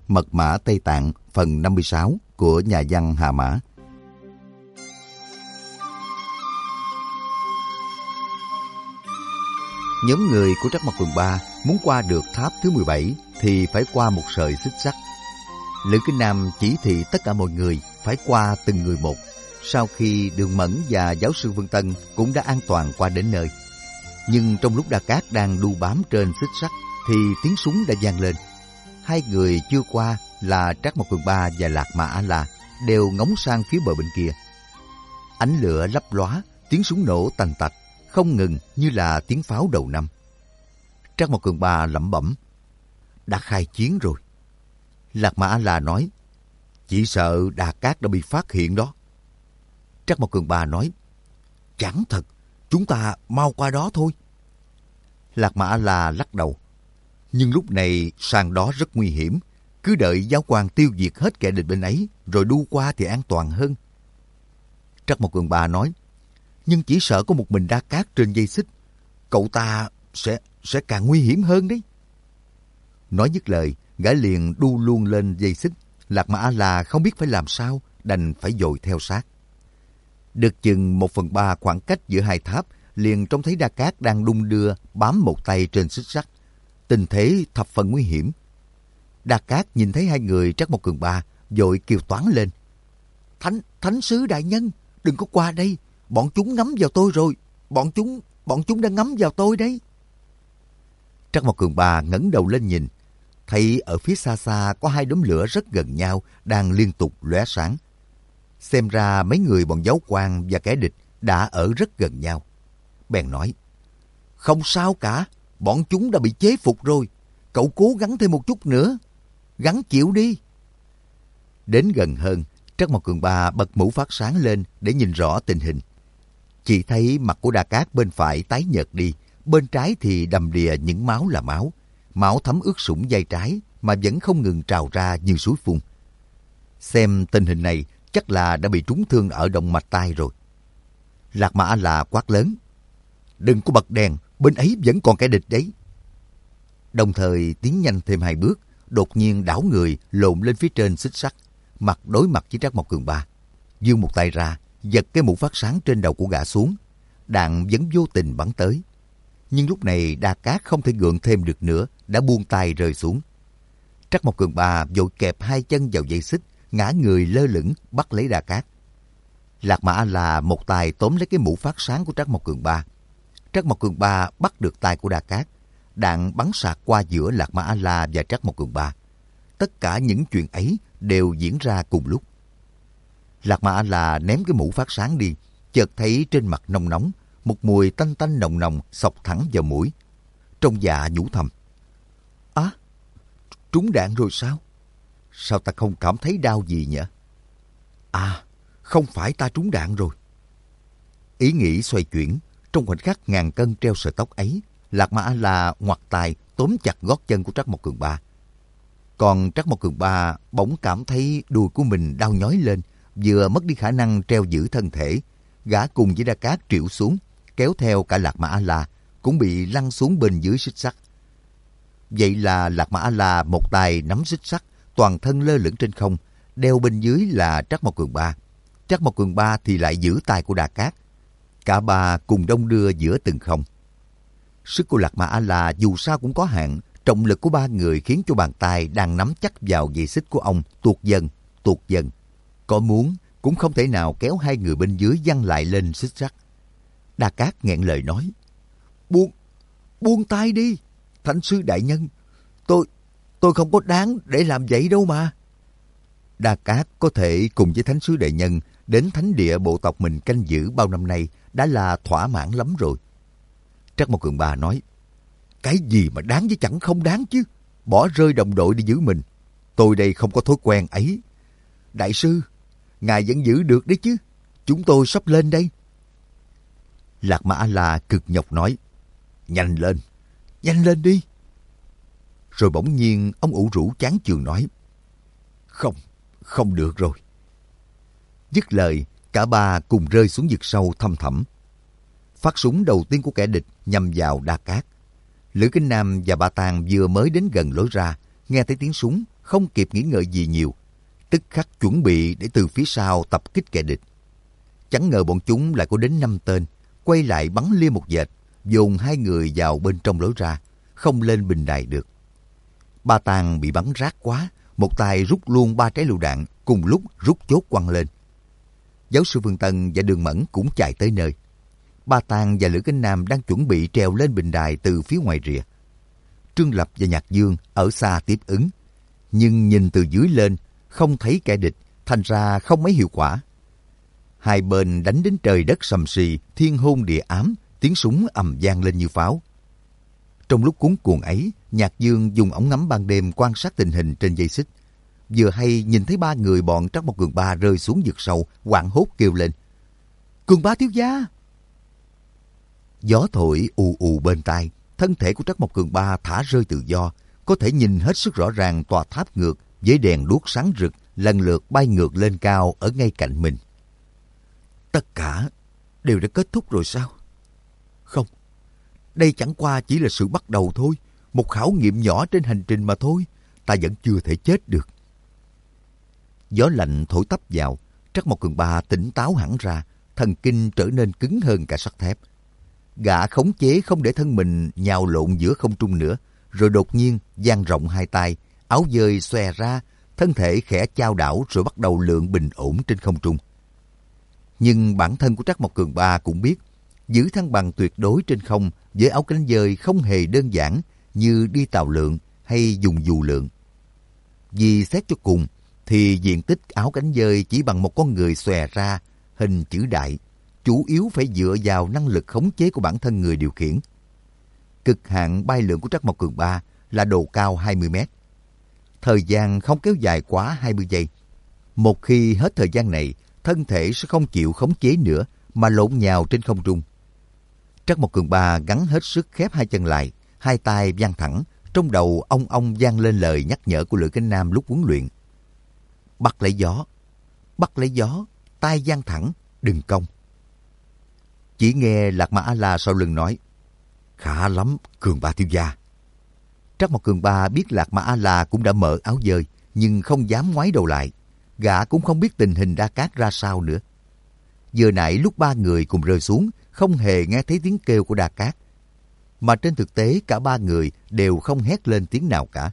Mật mã Tây Tạng phần 56 của nhà văn Hà Mã. Nhóm người của Trắc Mộc Cường Ba muốn qua được tháp thứ 17 thì phải qua một sợi xích sắt. Lữ Kinh Nam chỉ thị tất cả mọi người phải qua từng người một. Sau khi Đường Mẫn và giáo sư Vương Tân cũng đã an toàn qua đến nơi. Nhưng trong lúc Đa Cát đang đu bám trên xích sắt thì tiếng súng đã vang lên. Hai người chưa qua là Trắc Mộc Cường Ba và Lạc Mã A-la đều ngóng sang phía bờ bên kia. Ánh lửa lấp lóa, tiếng súng nổ tành tạch, không ngừng như là tiếng pháo đầu năm. Trắc Mộc Cường Ba lẩm bẩm, đã khai chiến rồi. Lạc Mã A-la nói, chỉ sợ Đa Cát đã bị phát hiện đó. Trắc Mộc Cường Ba nói, chẳng thật, chúng ta mau qua đó thôi. Lạc Mã A-la lắc đầu, nhưng lúc này sang đó rất nguy hiểm, cứ đợi giáo quan tiêu diệt hết kẻ địch bên ấy rồi đu qua thì an toàn hơn. Trắc Mộc Cường Ba nói, nhưng chỉ sợ có một mình Đa Cát trên dây xích, cậu ta sẽ càng nguy hiểm hơn đấy. Nói dứt lời, gã liền đu luôn lên dây xích. Lạc Mã A-la không biết phải làm sao, đành phải dội theo sát. Được chừng 1/3 khoảng cách giữa hai tháp, liền trông thấy Đa Cát đang đung đưa bám một tay trên xích sắt. Tình thế thập phần nguy hiểm. Đa Cát nhìn thấy hai người Trắc Mộc Cường Ba, vội kêu toáng lên. Thánh sứ đại nhân, đừng có qua đây, bọn chúng ngắm vào tôi rồi, bọn chúng đang ngắm vào tôi đấy. Trắc Mộc Cường Ba ngẩng đầu lên nhìn, thấy ở phía xa xa có hai đốm lửa rất gần nhau đang liên tục lóe sáng. Xem ra mấy người bọn giáo quan và kẻ địch đã ở rất gần nhau. Bèn nói, không sao cả, bọn chúng đã bị chế phục rồi, cậu cố gắng thêm một chút nữa, gắng chịu đi. Đến gần hơn, Trắc Mộc Cường Ba bật mũ phát sáng lên để nhìn rõ tình hình. Chỉ thấy mặt của Đa Cát bên phải tái nhợt đi, bên trái thì đầm đìa những máu là máu. Máu thấm ướt sũng vai trái mà vẫn không ngừng trào ra như suối phun. Xem tình hình này chắc là đã bị trúng thương ở động mạch tai rồi. Lạc Mã A-la quát lớn, đừng có bật đèn, bên ấy vẫn còn kẻ địch đấy. Đồng thời tiến nhanh thêm hai bước, đột nhiên đảo người lộn lên phía trên xích sắt, mặt đối mặt với Trắc Mộc Cường Ba, giương một tay ra, giật cái mũ phát sáng trên đầu của gã xuống. Đạn vẫn vô tình bắn tới. Nhưng lúc này Đa Cát không thể gượng thêm được nữa, đã buông tay rơi xuống. Trắc Mộc Cường Ba vội kẹp hai chân vào dây xích, ngã người lơ lửng bắt lấy Đa Cát. Lạc Mã A-la một tay tóm lấy cái mũ phát sáng của Trắc Mộc Cường Ba. Trắc Mộc Cường Ba bắt được tay của Đa Cát. Đạn bắn sạc qua giữa Lạc Mã A-la và Trắc Mộc Cường Ba. Tất cả những chuyện ấy đều diễn ra cùng lúc. Lạc Mã A-la ném cái mũ phát sáng đi, chợt thấy trên mặt nóng nóng, một mùi tanh tanh nồng nồng xộc thẳng vào mũi. Trong dạ nhủ thầm, trúng đạn rồi sao? Sao ta không cảm thấy đau gì nhỉ? Không phải ta trúng đạn rồi. Ý nghĩ xoay chuyển, trong khoảnh khắc ngàn cân treo sợi tóc ấy, Lạc Mã A-la ngoặt tay tóm chặt gót chân của Trắc Mộc Cường Ba. Còn Trắc Mộc Cường Ba bỗng cảm thấy đùi của mình đau nhói lên, vừa mất đi khả năng treo giữ thân thể. Gã cùng với Đa Cát triệu xuống, kéo theo cả Lạc Mã A-la cũng bị lăn xuống bên dưới xích sắt. Vậy là Lạc Mã A-la một tay nắm xích sắt, toàn thân lơ lửng trên không, đeo bên dưới là Trắc Mộc Cường Ba. Trắc Mộc Cường Ba thì lại giữ tay của Đa Cát. Cả ba cùng đong đưa giữa từng không. Sức của Lạc Mã A-la dù sao cũng có hạn, trọng lực của ba người khiến cho bàn tay đang nắm chắc vào dây xích của ông tuột dần. Có muốn cũng không thể nào kéo hai người bên dưới văng lại lên xích sắt. Đa Cát nghẹn lời nói, buông tay đi, Thánh sứ đại nhân, tôi không có đáng để làm vậy đâu mà. Đa Cát có thể cùng với Thánh sứ đại nhân đến thánh địa bộ tộc mình canh giữ bao năm nay đã là thỏa mãn lắm rồi. Trắc Mộc Cường Ba nói, cái gì mà đáng với chẳng không đáng chứ, bỏ rơi đồng đội đi giữ mình. Tôi đây không có thói quen ấy. Đại sư, ngài vẫn giữ được đấy chứ, chúng tôi sắp lên đây. Lạc Mã A-la cực nhọc nói, nhanh lên đi. Rồi bỗng nhiên ông ủ rũ chán chường nói, không được rồi. Dứt lời, cả ba cùng rơi xuống vực sâu thăm thẳm. Phát súng đầu tiên của kẻ địch nhằm vào Đa Cát. Lữ Kinh Nam và Ba Tàng vừa mới đến gần lối ra, nghe thấy tiếng súng, không kịp nghĩ ngợi gì nhiều, tức khắc chuẩn bị để từ phía sau tập kích kẻ địch. Chẳng ngờ bọn chúng lại có đến 5 tên, quay lại bắn lia một dệt, dồn 2 người vào bên trong lối ra, không lên bình đài được. Ba Tàng bị bắn rát quá, một tay rút luôn 3 trái lựu đạn, cùng lúc rút chốt quăng lên. Giáo sư Phương Tân và Đường Mẫn cũng chạy tới nơi. Ba Tàng và Lữ Cánh Nam đang chuẩn bị trèo lên bình đài từ phía ngoài rìa. Trương Lập và Nhạc Dương ở xa tiếp ứng, nhưng nhìn từ dưới lên không thấy kẻ địch, thành ra không mấy hiệu quả. Hai bên đánh đến trời đất sầm sì, thiên hôn địa ám, tiếng súng ầm vang lên như pháo. Trong lúc cuống cuồng ấy, Nhạc Dương dùng ống ngắm ban đêm quan sát tình hình trên dây xích. Vừa hay nhìn thấy 3 người bọn Trắc Mộc Cường Ba rơi xuống vực sâu, hoảng hốt kêu lên: "Cường Ba thiếu gia!" Gió thổi ù ù bên tai, thân thể của Trắc Mộc Cường Ba thả rơi tự do, có thể nhìn hết sức rõ ràng tòa tháp ngược với đèn đuốc sáng rực lần lượt bay ngược lên cao ở ngay cạnh mình. Tất cả đều đã kết thúc rồi sao? Không, đây chẳng qua chỉ là sự bắt đầu thôi, một khảo nghiệm nhỏ trên hành trình mà thôi, ta vẫn chưa thể chết được. Gió lạnh thổi tấp vào, Trắc Mộc Cường Ba tỉnh táo hẳn ra, thần kinh trở nên cứng hơn cả sắt thép. Gã khống chế không để thân mình nhào lộn giữa không trung nữa, rồi đột nhiên dang rộng 2 tay, áo dơi xòe ra, thân thể khẽ chao đảo rồi bắt đầu lượn bình ổn trên không trung. Nhưng bản thân của Trắc Mộc Cường Ba cũng biết, giữ thăng bằng tuyệt đối trên không với áo cánh dơi không hề đơn giản như đi tàu lượn hay dùng dù lượn. Vì xét cho cùng, thì diện tích áo cánh dơi chỉ bằng một con người xòe ra, hình chữ đại, chủ yếu phải dựa vào năng lực khống chế của bản thân người điều khiển. Cực hạn bay lượn của Trắc Mộc Cường Ba là độ cao 20 mét. Thời gian không kéo dài quá 20 giây. Một khi hết thời gian này, thân thể sẽ không chịu khống chế nữa mà lộn nhào trên không trung. Trắc Mộc Cường Ba gắng hết sức khép 2 chân lại, 2 tay dang thẳng, trong đầu ong ong vang lên lời nhắc nhở của Lữ Cánh Nam lúc huấn luyện. Bắt lấy gió, tay dang thẳng, đừng cong. Chỉ nghe Lạc Ma A-la sau lưng nói: "Khá lắm, Cường Ba thiếu gia." Trắc Mộc Cường Ba biết Lạc Ma A-la cũng đã mở áo dơi, nhưng không dám ngoái đầu lại. Gã cũng không biết tình hình Đa Cát ra sao nữa. Vừa nãy lúc 3 người cùng rơi xuống, không hề nghe thấy tiếng kêu của Đa Cát. Mà trên thực tế cả 3 người đều không hét lên tiếng nào cả.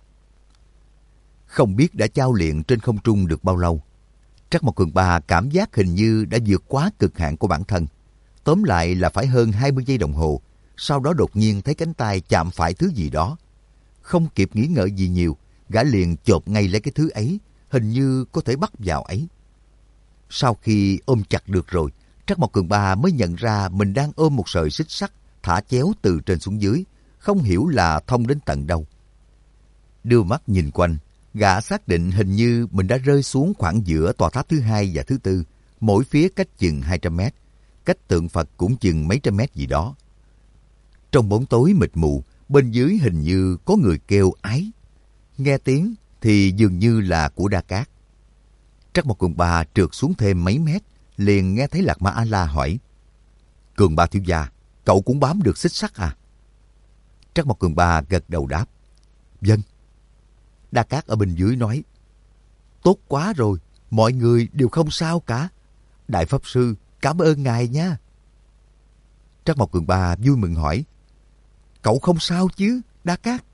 Không biết đã chao luyện trên không trung được bao lâu, Trắc Mộc Cường Ba cảm giác hình như đã vượt quá cực hạn của bản thân. Tóm lại là phải hơn 20 giây đồng hồ, sau đó đột nhiên thấy cánh tay chạm phải thứ gì đó. Không kịp nghĩ ngợi gì nhiều, gã liền chộp ngay lấy cái thứ ấy, hình như có thể bắt vào ấy. Sau khi ôm chặt được rồi, Trắc Mộc Cường Ba mới nhận ra mình đang ôm một sợi xích sắt thả chéo từ trên xuống dưới, không hiểu là thông đến tận đâu. Đưa mắt nhìn quanh, gã xác định hình như mình đã rơi xuống khoảng giữa tòa tháp thứ 2 và thứ 4, mỗi phía cách chừng 200 mét, cách tượng Phật cũng chừng mấy trăm mét gì đó. Trong bóng tối mịt mù, bên dưới hình như có người kêu ái. Nghe tiếng thì dường như là của Đa Cát. Trắc Mộc Cường Ba trượt xuống thêm mấy mét, liền nghe thấy Lạc Ma A-la hỏi: "Cường Ba thiếu gia, cậu cũng bám được xích sắt à?" Trắc Mộc Cường Ba gật đầu đáp: "Vâng." Đa Cát ở bên dưới nói: "Tốt quá rồi, mọi người đều không sao cả. Đại Pháp Sư, cảm ơn ngài nha." Trắc Mộc Cường Ba vui mừng hỏi: "Cậu không sao chứ, Đa Cát?"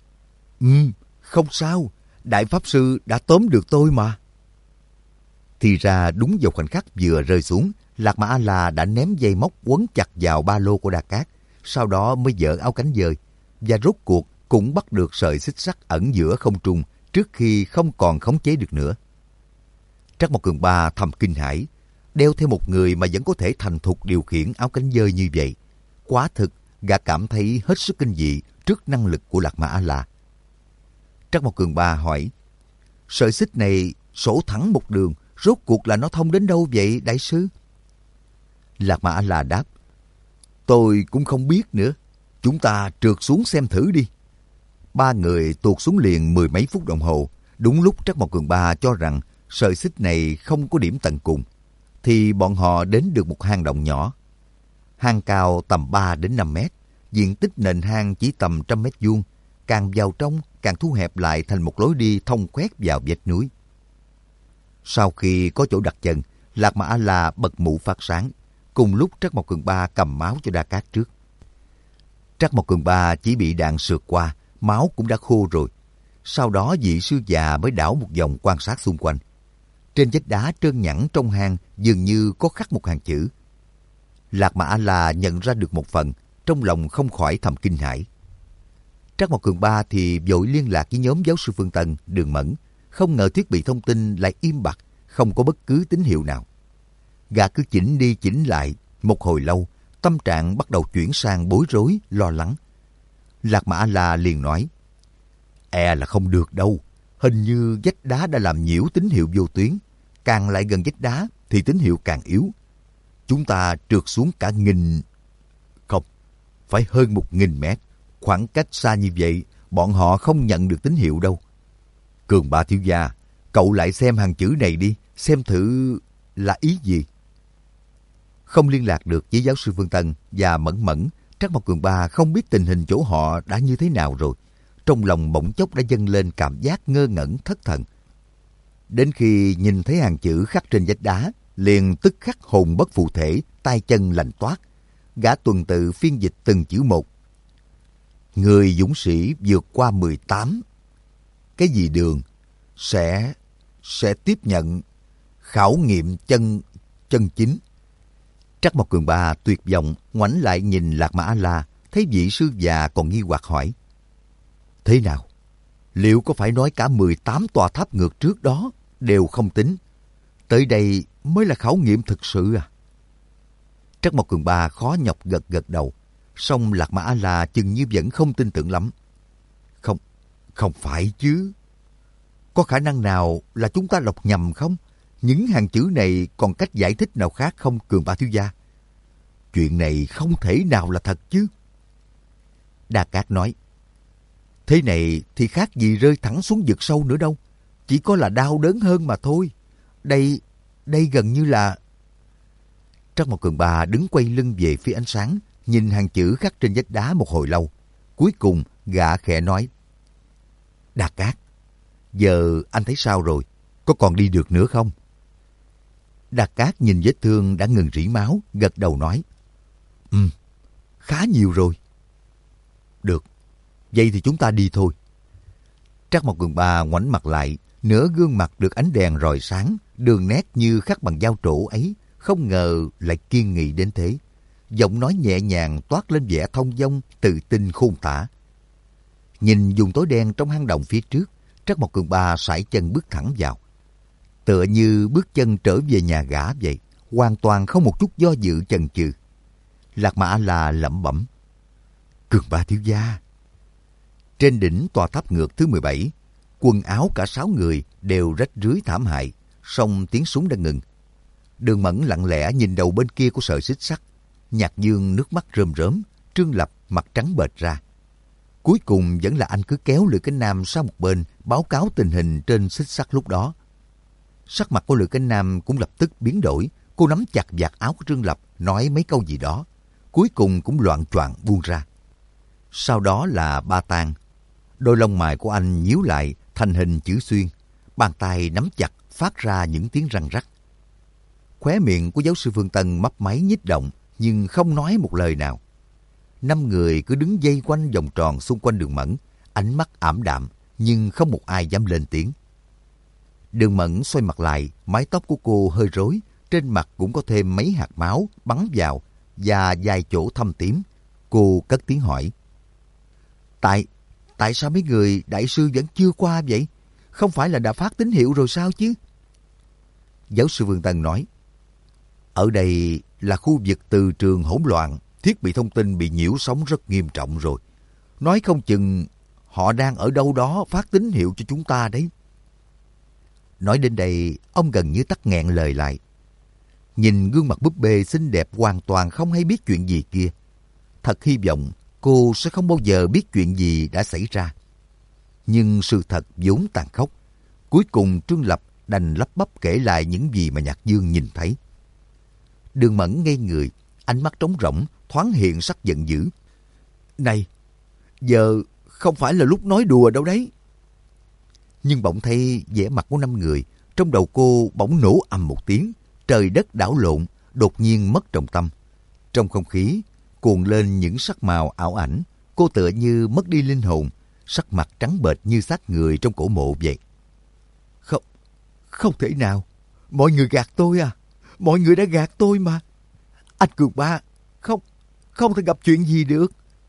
Không sao, Đại Pháp Sư đã tóm được tôi mà." Thì ra đúng vào khoảnh khắc vừa rơi xuống, Lạc Ma A-la đã ném dây móc quấn chặt vào ba lô của Đa Cát, sau đó mới giở áo cánh dơi, và rốt cuộc cũng bắt được sợi xích sắt ẩn giữa không trung trước khi không còn khống chế được nữa. Trắc Mộc Cường Ba thầm kinh hãi, đeo theo một người mà vẫn có thể thành thục điều khiển áo cánh dơi như vậy. Quả thực, gã cảm thấy hết sức kinh dị trước năng lực của Lạc Ma A-la. Trắc Mộc Cường Ba hỏi: "Sợi xích này sổ thẳng một đường, rốt cuộc là nó thông đến đâu vậy, đại sư?" Lạc Ma A-la đáp: "Tôi cũng không biết nữa. Chúng ta trượt xuống xem thử đi." 3 người tuột xuống liền 10 mấy phút đồng hồ. Đúng lúc Trắc Mộc Cường Ba cho rằng sợi xích này không có điểm tận cùng, thì bọn họ đến được một hang động nhỏ. Hang cao tầm 3 đến 5 mét, diện tích nền hang chỉ tầm 100 mét vuông, càng vào trong càng thu hẹp lại thành một lối đi thông khoét vào vách núi. Sau khi có chỗ đặt chân, Lạc Mà A-la bật mũ phát sáng, cùng lúc Trắc Mộc Cường Ba cầm máu cho Đa Cát trước. Trắc Mộc Cường Ba chỉ bị đạn sượt qua, máu cũng đã khô rồi. Sau đó vị sư già mới đảo một vòng quan sát xung quanh. Trên vách đá trơn nhẵn trong hang dường như có khắc một hàng chữ. Lạc Mà A-la nhận ra được một phần, trong lòng không khỏi thầm kinh hãi. Trắc Mộc Cường Ba thì vội liên lạc với nhóm giáo sư Phương Tân, Đường Mẫn, không ngờ thiết bị thông tin lại im bặt, không có bất cứ tín hiệu nào. Gã cứ chỉnh đi chỉnh lại, một hồi lâu, tâm trạng bắt đầu chuyển sang bối rối, lo lắng. Lạc Mà A-la liền nói, là không được đâu, hình như vách đá đã làm nhiễu tín hiệu vô tuyến, càng lại gần vách đá thì tín hiệu càng yếu. Chúng ta trượt xuống cả không, phải hơn 1.000 mét, khoảng cách xa như vậy, bọn họ không nhận được tín hiệu đâu. Cường Ba thiếu gia, cậu lại xem hàng chữ này đi, xem thử là ý gì. Không liên lạc được với giáo sư Phương Tân và Mẫn Mẫn, Trắc Mộc Cường Ba không biết tình hình chỗ họ đã như thế nào rồi. Trong lòng bỗng chốc đã dâng lên cảm giác ngơ ngẩn thất thần. Đến khi nhìn thấy hàng chữ khắc trên vách đá, liền tức khắc hồn bất phụ thể, tay chân lạnh toát. Gã tuần tự phiên dịch từng chữ một. Người dũng sĩ vượt qua 18. Cái gì đường? Sẽ tiếp nhận khảo nghiệm chân chính. Trắc Mộc Cường Ba tuyệt vọng ngoảnh lại nhìn Lạc Mà A-la, thấy vị sư già còn nghi hoặc hỏi. Thế nào? Liệu có phải nói cả 18 tòa tháp ngược trước đó đều không tính? Tới đây mới là khảo nghiệm thực sự à? Trắc Mộc Cường Ba khó nhọc gật đầu, song Lạc Mà A-la chừng như vẫn không tin tưởng lắm. Không phải chứ. Có khả năng nào là chúng ta đọc nhầm không? Những hàng chữ này còn cách giải thích nào khác không, Cường Ba thiếu gia? Chuyện này không thể nào là thật chứ. Đa Cát nói, thế này thì khác gì rơi thẳng xuống vực sâu nữa đâu. Chỉ có là đau đớn hơn mà thôi. Đây gần như là... Trắc Mộc Cường Ba đứng quay lưng về phía ánh sáng, nhìn hàng chữ khắc trên vách đá một hồi lâu. Cuối cùng gã khẽ nói, Đa Cát, giờ anh thấy sao rồi? Có còn đi được nữa không? Đa Cát nhìn vết thương đã ngừng rỉ máu, gật đầu nói, khá nhiều rồi. Được, vậy thì chúng ta đi thôi. Trắc Mộc Cường Ba ngoảnh mặt lại, nửa gương mặt được ánh đèn rọi sáng, đường nét như khắc bằng dao trổ ấy, không ngờ lại kiên nghị đến thế. Giọng nói nhẹ nhàng toát lên vẻ thông dong, tự tin khôn tả. Nhìn vùng tối đen trong hang động phía trước, Trắc Mộc Cường Ba sải chân bước thẳng vào. Tựa như bước chân trở về nhà gã vậy, hoàn toàn không một chút do dự chần chừ. Lạc Mà A-la lẩm bẩm, Cường Ba thiếu gia. Trên đỉnh tòa tháp ngược thứ 17, quần áo cả 6 người đều rách rưới thảm hại, song tiếng súng đã ngừng. Đường Mẫn lặng lẽ nhìn đầu bên kia của sợi xích sắt. Nhạc Dương nước mắt rơm rớm, Trương Lập mặt trắng bệch ra. Cuối cùng vẫn là anh cứ kéo Lữ Cánh Nam sang một bên, báo cáo tình hình trên xích sắt lúc đó. Sắc mặt của Lữ Cánh Nam cũng lập tức biến đổi. Cô nắm chặt vạt áo của Trương Lập, nói mấy câu gì đó. Cuối cùng cũng loạng choạng buông ra. Sau đó là Ba Tang. Đôi lông mày của anh nhíu lại thành hình chữ xuyên. Bàn tay nắm chặt phát ra những tiếng răng rắc. Khóe miệng của giáo sư Phương Tân mấp máy nhích động, nhưng không nói một lời nào. 5 người cứ đứng vây quanh vòng tròn xung quanh Đường Mẫn, ánh mắt ảm đạm, nhưng không một ai dám lên tiếng. Đường Mẫn xoay mặt lại, mái tóc của cô hơi rối, trên mặt cũng có thêm mấy hạt máu bắn vào và vài chỗ thâm tím. Cô cất tiếng hỏi, Tại sao mấy người đại sư vẫn chưa qua vậy? Không phải là đã phát tín hiệu rồi sao chứ? Giáo sư Vương Tân nói, ở đây là khu vực từ trường hỗn loạn, thiết bị thông tin bị nhiễu sóng rất nghiêm trọng rồi. Nói không chừng họ đang ở đâu đó phát tín hiệu cho chúng ta đấy. Nói đến đây, ông gần như tắc nghẹn lời lại. Nhìn gương mặt búp bê xinh đẹp hoàn toàn không hay biết chuyện gì kia. Thật hy vọng cô sẽ không bao giờ biết chuyện gì đã xảy ra. Nhưng sự thật vốn tàn khốc. Cuối cùng Trương Lập đành lắp bắp kể lại những gì mà Nhạc Dương nhìn thấy. Đường Mẫn ngây người, ánh mắt trống rỗng, thoáng hiện sắc giận dữ. Này, giờ không phải là lúc nói đùa đâu đấy. Nhưng bỗng thấy vẻ mặt của 5 người, trong đầu cô bỗng nổ ầm một tiếng, trời đất đảo lộn, đột nhiên mất trọng tâm. Trong không khí cuồn lên những sắc màu ảo ảnh, cô tựa như mất đi linh hồn, sắc mặt trắng bệch như xác người trong cổ mộ vậy. Không thể nào, mọi người gạt tôi à, mọi người đã gạt tôi mà. Anh Cường Ba, không thể gặp chuyện gì được.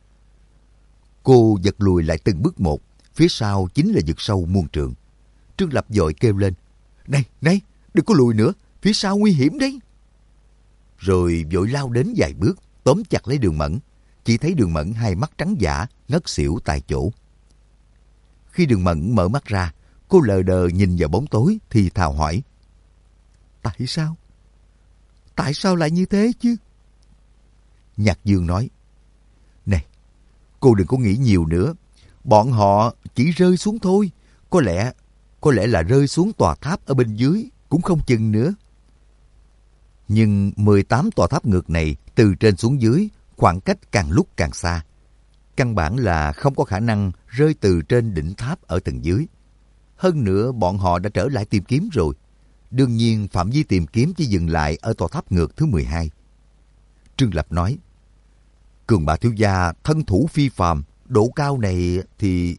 Cô giật lùi lại từng bước một, phía sau chính là vực sâu muôn trượng. Trương Lập vội kêu lên, này, đừng có lùi nữa, phía sau nguy hiểm đấy. Rồi vội lao đến vài bước, tóm chặt lấy Đường Mẫn. Chỉ thấy Đường Mẫn hai mắt trắng dã, ngất xỉu tại chỗ. Khi Đường Mẫn mở mắt ra, cô lờ đờ nhìn vào bóng tối thì thào hỏi, tại sao? Tại sao lại như thế chứ? Nhạc Dương nói, này, cô đừng có nghĩ nhiều nữa. Bọn họ chỉ rơi xuống thôi. Có lẽ là rơi xuống tòa tháp ở bên dưới, cũng không chừng nữa. Nhưng 18 tòa tháp ngược này, từ trên xuống dưới, khoảng cách càng lúc càng xa. Căn bản là không có khả năng rơi từ trên đỉnh tháp ở tầng dưới. Hơn nữa, bọn họ đã trở lại tìm kiếm rồi. Đương nhiên, phạm vi tìm kiếm chỉ dừng lại ở tòa tháp ngược thứ 12. Trương Lập nói, Cường Ba thiếu gia thân thủ phi phàm, độ cao này thì...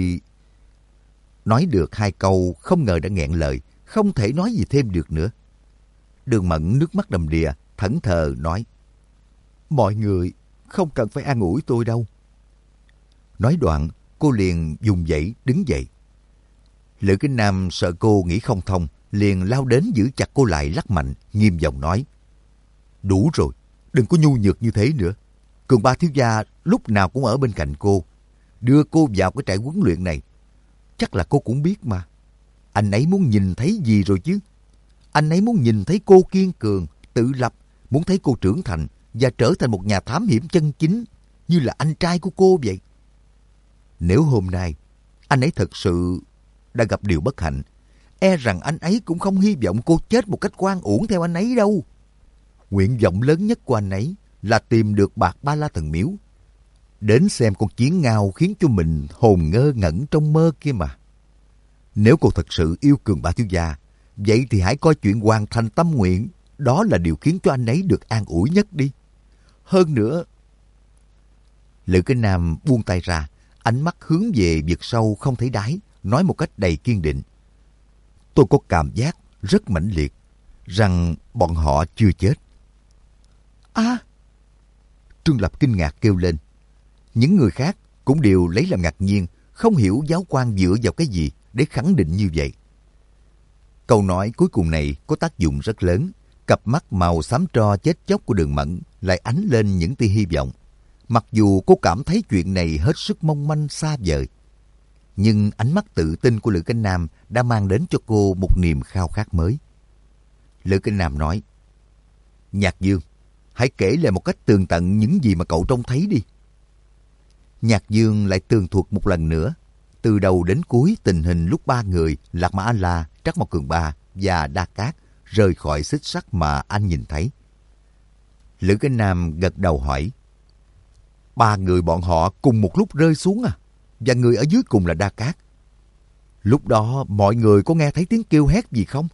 Nói được hai câu, không ngờ đã nghẹn lời, không thể nói gì thêm được nữa. Đường Mẫn nước mắt đầm đìa, thẫn thờ nói, mọi người không cần phải an ủi tôi đâu. Nói đoạn, cô liền dùng dãy đứng dậy. Lữ Kính Nam sợ cô nghĩ không thông, liền lao đến giữ chặt cô lại lắc mạnh, nghiêm giọng nói, đủ rồi, đừng có nhu nhược như thế nữa. Cường Ba thiếu gia lúc nào cũng ở bên cạnh cô, đưa cô vào cái trại huấn luyện này. Chắc là cô cũng biết mà. Anh ấy muốn nhìn thấy gì rồi chứ? Anh ấy muốn nhìn thấy cô kiên cường, tự lập, muốn thấy cô trưởng thành và trở thành một nhà thám hiểm chân chính, như là anh trai của cô vậy. Nếu hôm nay anh ấy thật sự đã gặp điều bất hạnh, e rằng anh ấy cũng không hy vọng cô chết một cách oan uổng theo anh ấy đâu. Nguyện vọng lớn nhất của anh ấy là tìm được bạc Ba La Thần Miếu, đến xem con chiến ngao khiến cho mình hồn ngơ ngẩn trong mơ kia mà. Nếu cô thật sự yêu Cường Ba thiếu gia, vậy thì hãy coi chuyện hoàn thành tâm nguyện, đó là điều khiến cho anh ấy được an ủi nhất đi. Hơn nữa... Lữ Kính Nam buông tay ra, ánh mắt hướng về vực sâu không thấy đáy, nói một cách đầy kiên định. Tôi có cảm giác rất mãnh liệt rằng bọn họ chưa chết. À! Trương Lập kinh ngạc kêu lên. Những người khác cũng đều lấy làm ngạc nhiên, không hiểu giáo quan dựa vào cái gì để khẳng định như vậy. Câu nói cuối cùng này có tác dụng rất lớn. Cặp mắt màu xám tro chết chóc của Đường Mẫn lại ánh lên những tia hy vọng. Mặc dù cô cảm thấy chuyện này hết sức mong manh xa vời, nhưng ánh mắt tự tin của Lữ Kính Nam đã mang đến cho cô một niềm khao khát mới. Lữ Kính Nam nói, Nhạc Dương, hãy kể lại một cách tường tận những gì mà cậu trông thấy đi. Nhạc Dương lại tường thuật một lần nữa, từ đầu đến cuối tình hình lúc ba người Lạc Mã A-la, Trắc Mộc Cường Ba và Đa Cát rời khỏi xích sắt mà anh nhìn thấy. Lữ Kính Nam gật đầu hỏi, ba người bọn họ cùng một lúc rơi xuống à? Và người ở dưới cùng là Đa Cát. Lúc đó mọi người có nghe thấy tiếng kêu hét gì không?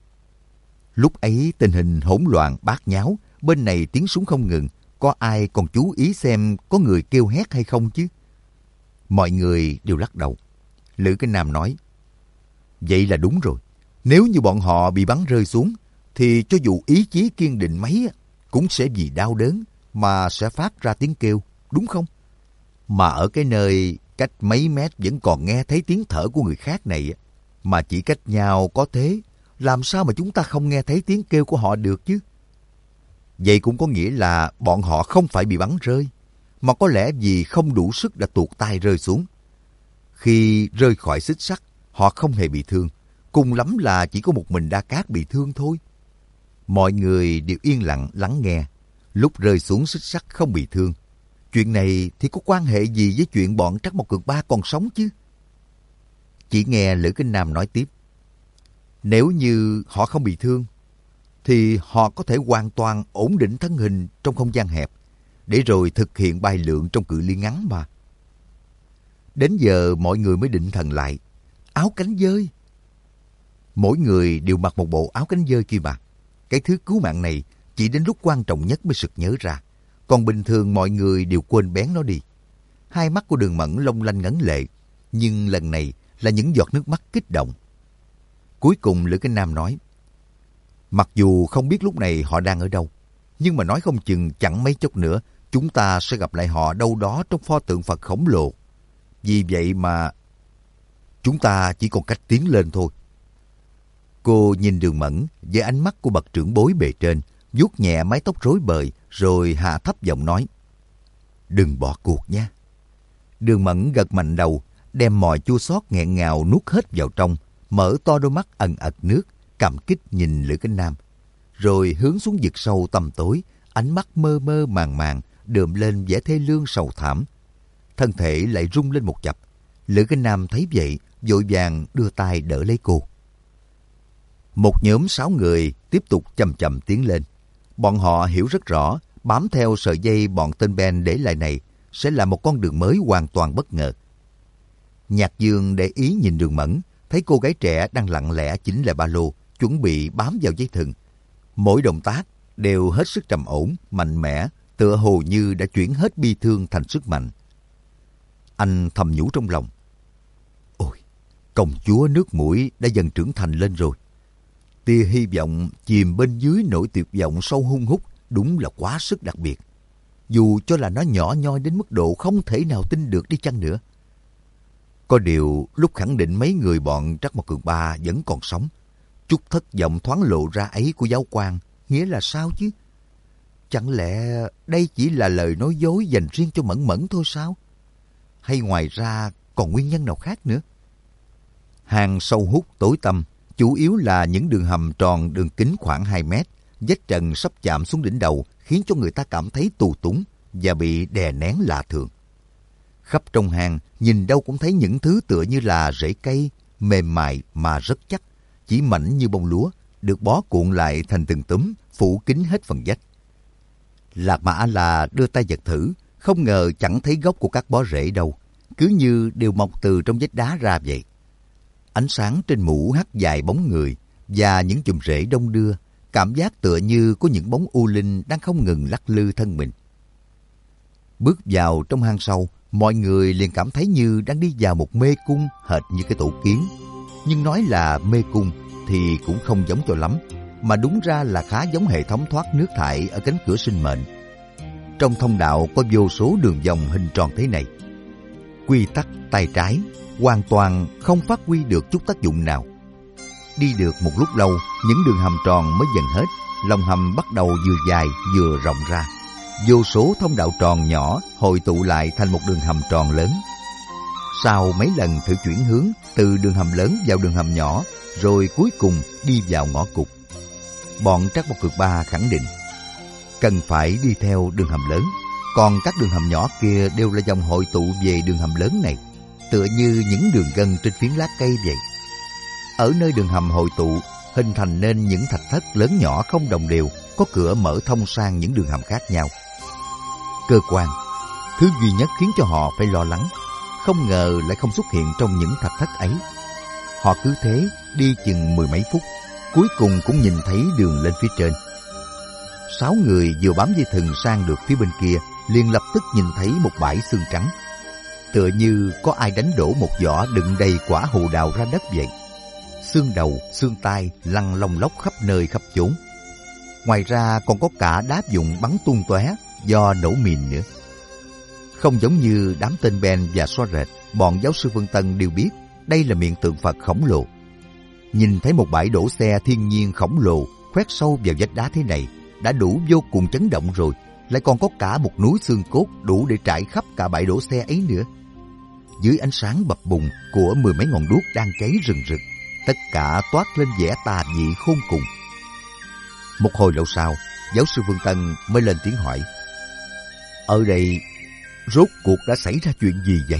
Lúc ấy tình hình hỗn loạn bát nháo, bên này tiếng súng không ngừng, có ai còn chú ý xem có người kêu hét hay không chứ? Mọi người đều lắc đầu. Lữ Kính Nam nói, vậy là đúng rồi. Nếu như bọn họ bị bắn rơi xuống, thì cho dù ý chí kiên định mấy, cũng sẽ vì đau đớn mà sẽ phát ra tiếng kêu, đúng không? Mà ở cái nơi cách mấy mét vẫn còn nghe thấy tiếng thở của người khác này, mà chỉ cách nhau có thế, làm sao mà chúng ta không nghe thấy tiếng kêu của họ được chứ? Vậy cũng có nghĩa là bọn họ không phải bị bắn rơi, mà có lẽ vì không đủ sức đã tuột tay rơi xuống. Khi rơi khỏi xích sắt, họ không hề bị thương, cùng lắm là chỉ có một mình Đa Cát bị thương thôi. Mọi người đều yên lặng lắng nghe. Lúc rơi xuống xích sắt không bị thương, chuyện này thì có quan hệ gì với chuyện bọn Trắc Mộc Cường Ba còn sống chứ? Chỉ nghe Lữ Kính Nam nói tiếp, nếu như họ không bị thương, thì họ có thể hoàn toàn ổn định thân hình trong không gian hẹp, để rồi thực hiện bay lượn trong cự ly ngắn mà. Đến giờ mọi người mới định thần lại. áo cánh dơi. Mỗi người đều mặc một bộ áo cánh dơi kia mà. Cái thứ cứu mạng này chỉ đến lúc quan trọng nhất mới sực nhớ ra. Còn bình thường mọi người đều quên bén nó đi. Hai mắt của Đường Mẫn long lanh ngấn lệ. Nhưng lần này là những giọt nước mắt kích động. Cuối cùng Lữ Kinh Nam nói, mặc dù không biết lúc này họ đang ở đâu, nhưng mà nói không chừng chẳng mấy chốc nữa chúng ta sẽ gặp lại họ đâu đó trong pho tượng Phật khổng lồ. Vì vậy mà chúng ta chỉ còn cách tiến lên thôi. Cô nhìn Đường Mẫn với ánh mắt của bậc trưởng bối bề trên, vuốt nhẹ mái tóc rối bời rồi hạ thấp giọng nói, đừng bỏ cuộc nha. Đường Mẫn gật mạnh đầu, đem mọi chua xót nghẹn ngào nuốt hết vào trong, mở to đôi mắt ẩn ật nước, cảm kích nhìn Lữ Kinh Nam, rồi hướng xuống vực sâu tăm tối, ánh mắt mơ mơ màng màng đượm lên vẻ thê lương sầu thảm. Thân thể lại rung lên một chập. Lữ Kinh Nam thấy vậy, vội vàng đưa tay đỡ lấy cô. Một nhóm 6 người tiếp tục chậm chậm tiến lên. Bọn họ hiểu rất rõ, bám theo sợi dây bọn tên Ben để lại này sẽ là một con đường mới hoàn toàn bất ngờ. Nhạc Dương để ý nhìn Đường Mẫn, thấy cô gái trẻ đang lặng lẽ chỉnh lại ba lô, chuẩn bị bám vào dây thừng. Mỗi động tác đều hết sức trầm ổn, mạnh mẽ, tựa hồ như đã chuyển hết bi thương thành sức mạnh. Anh thầm nhủ trong lòng, ôi, công chúa nước mũi đã dần trưởng thành lên rồi. Tia hy vọng chìm bên dưới nỗi tuyệt vọng sâu hun hút đúng là quá sức đặc biệt. Dù cho là nó nhỏ nhoi đến mức độ không thể nào tin được đi chăng nữa. Có điều lúc khẳng định mấy người bọn Trắc Mộc Cường Ba vẫn còn sống, chút thất vọng thoáng lộ ra ấy của giáo quan nghĩa là sao chứ? Chẳng lẽ đây chỉ là lời nói dối dành riêng cho Mẫn Mẫn thôi sao? Hay ngoài ra còn nguyên nhân nào khác nữa? Hang sâu hút tối tăm, chủ yếu là những đường hầm tròn đường kính khoảng 2 mét, vách trần sắp chạm xuống đỉnh đầu khiến cho người ta cảm thấy tù túng và bị đè nén lạ thường. Khắp trong hang, nhìn đâu cũng thấy những thứ tựa như là rễ cây, mềm mại mà rất chắc, chỉ mảnh như bông lúa, được bó cuộn lại thành từng túm, phủ kín hết phần vách. Lạc Mã là đưa tay giật thử, không ngờ chẳng thấy gốc của các bó rễ đâu, cứ như đều mọc từ trong vách đá ra vậy. Ánh sáng trên mũ hắt dài bóng người và những chùm rễ đông đưa, cảm giác tựa như có những bóng u linh đang không ngừng lắc lư thân mình. Bước vào trong hang sâu, mọi người liền cảm thấy như đang đi vào một mê cung hệt như cái tổ kiến. Nhưng nói là mê cung thì cũng không giống cho lắm, mà đúng ra là khá giống hệ thống thoát nước thải ở cánh cửa sinh mệnh. Trong thông đạo có vô số đường vòng hình tròn thế này. Quy tắc tay trái hoàn toàn không phát huy được chút tác dụng nào. Đi được một lúc lâu, những đường hầm tròn mới dần hết, lòng hầm bắt đầu vừa dài vừa rộng ra. Vô số thông đạo tròn nhỏ hội tụ lại thành một đường hầm tròn lớn. Sau mấy lần thử chuyển hướng từ đường hầm lớn vào đường hầm nhỏ, rồi cuối cùng đi vào ngõ cụt, bọn Trắc Mộc Cường Ba khẳng định cần phải đi theo đường hầm lớn, còn các đường hầm nhỏ kia đều là dòng hội tụ về đường hầm lớn này, tựa như những đường gân trên phiến lá cây vậy. Ở nơi đường hầm hội tụ, hình thành nên những thạch thất lớn nhỏ không đồng đều, có cửa mở thông sang những đường hầm khác nhau. Cơ quan, thứ duy nhất khiến cho họ phải lo lắng, không ngờ lại không xuất hiện trong những thạch thất ấy. Họ cứ thế đi chừng 10 mấy phút, cuối cùng cũng nhìn thấy đường lên phía trên. 6 người vừa bám dây thừng sang được phía bên kia, liền lập tức nhìn thấy một bãi xương trắng, tựa như có ai đánh đổ một giỏ đựng đầy quả hồ đào ra đất vậy. Xương đầu, xương tai lăn lông lóc khắp nơi khắp chốn. Ngoài ra còn có cả đá vụn bắn tung tóe do nổ mìn nữa. Không giống như đám tên Ben và Xoa Rệt, bọn giáo sư Vân Tân đều biết đây là miệng tượng Phật khổng lồ. Nhìn thấy một bãi đổ xe thiên nhiên khổng lồ khoét sâu vào vách đá thế này đã đủ vô cùng chấn động rồi, lại còn có cả một núi xương cốt đủ để trải khắp cả bãi đổ xe ấy nữa. Dưới ánh sáng bập bùng của 10 mấy ngọn đuốc đang cháy rừng rực, tất cả toát lên vẻ tà dị khôn cùng. Một hồi lâu sau, giáo sư Vương Tân mới lên tiếng hỏi: ở đây rốt cuộc đã xảy ra chuyện gì vậy?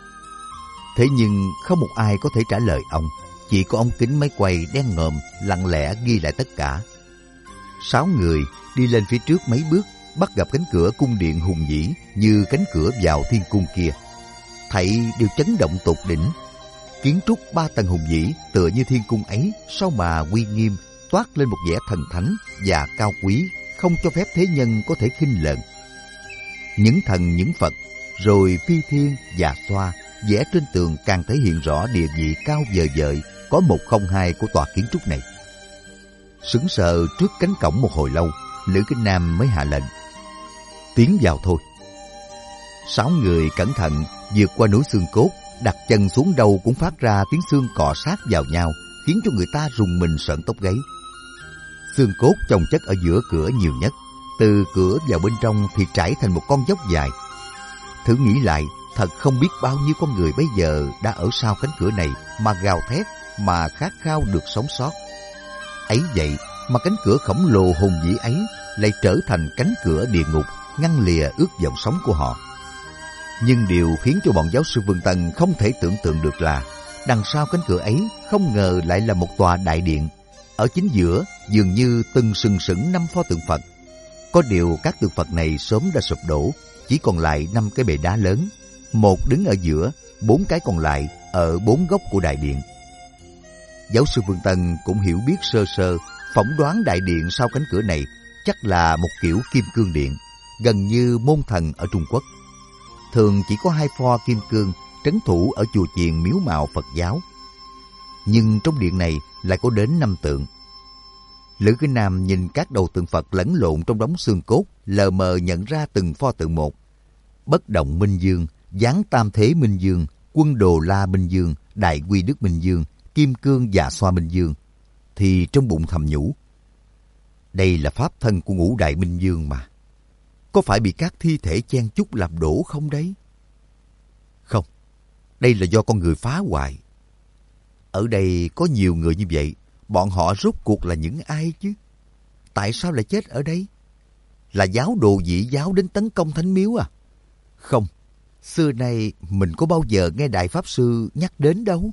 Thế nhưng không một ai có thể trả lời ông, chỉ có ống kính máy quay đen ngòm lặng lẽ ghi lại tất cả. 6 người đi lên phía trước mấy bước, bắt gặp cánh cửa cung điện hùng vĩ như cánh cửa vào thiên cung kia. Thảy đều chấn động tột đỉnh. Kiến trúc 3 tầng hùng vĩ tựa như thiên cung ấy sao mà uy nghiêm, toát lên một vẻ thần thánh và cao quý, không cho phép thế nhân có thể khinh lợn. Những thần những Phật, rồi phi thiên và xoa vẽ trên tường càng thể hiện rõ địa vị cao vời vợi, có 102 của tòa kiến trúc này. Sững sờ trước cánh cổng một hồi lâu, Lữ Kinh Nam mới hạ lệnh: tiến vào thôi. 6 người cẩn thận vượt qua núi xương cốt, đặt chân xuống đâu cũng phát ra tiếng xương cọ sát vào nhau, khiến cho người ta rùng mình sởn tóc gáy. Xương cốt chồng chất ở giữa cửa nhiều nhất, từ cửa vào bên trong thì trải thành một con dốc dài. Thử nghĩ lại, thật không biết bao nhiêu con người bây giờ đã ở sau cánh cửa này mà gào thét, mà khát khao được sống sót. Ấy vậy mà cánh cửa khổng lồ hùng vĩ ấy lại trở thành cánh cửa địa ngục, ngăn lìa ước vọng sống của họ. Nhưng điều khiến cho bọn giáo sư Vương Tân không thể tưởng tượng được là đằng sau cánh cửa ấy không ngờ lại là một tòa đại điện. Ở chính giữa dường như từng sừng sững 5 pho tượng Phật. Có điều các tượng Phật này sớm đã sụp đổ, chỉ còn lại 5 cái bệ đá lớn, một đứng ở giữa, 4 cái còn lại ở 4 góc của đại điện. Giáo sư Vương Tân cũng hiểu biết sơ sơ, phỏng đoán đại điện sau cánh cửa này chắc là một kiểu kim cương điện, gần như môn thần ở Trung Quốc. Thường chỉ có 2 pho kim cương trấn thủ ở chùa chiền miếu mạo Phật giáo. Nhưng trong điện này lại có đến 5 tượng. Lữ Kinh Nam nhìn các đầu tượng Phật lẫn lộn trong đống xương cốt, lờ mờ nhận ra từng pho tượng một. Bất động Minh Dương, Giáng Tam Thế Minh Dương, Quân Đồ La Minh Dương, Đại Quy Đức Minh Dương, Kim Cương Dạ Xoa Minh Dương, thì trong bụng thầm nhủ: đây là pháp thân của Ngũ Đại Minh Dương mà. Có phải bị các thi thể chen chúc làm đổ không đấy? Không, đây là do con người phá hoại. Ở đây có nhiều người như vậy, bọn họ rốt cuộc là những ai chứ? Tại sao lại chết ở đây? Là giáo đồ dị giáo đến tấn công thánh miếu à? Không, xưa nay mình có bao giờ nghe Đại Pháp Sư nhắc đến đâu.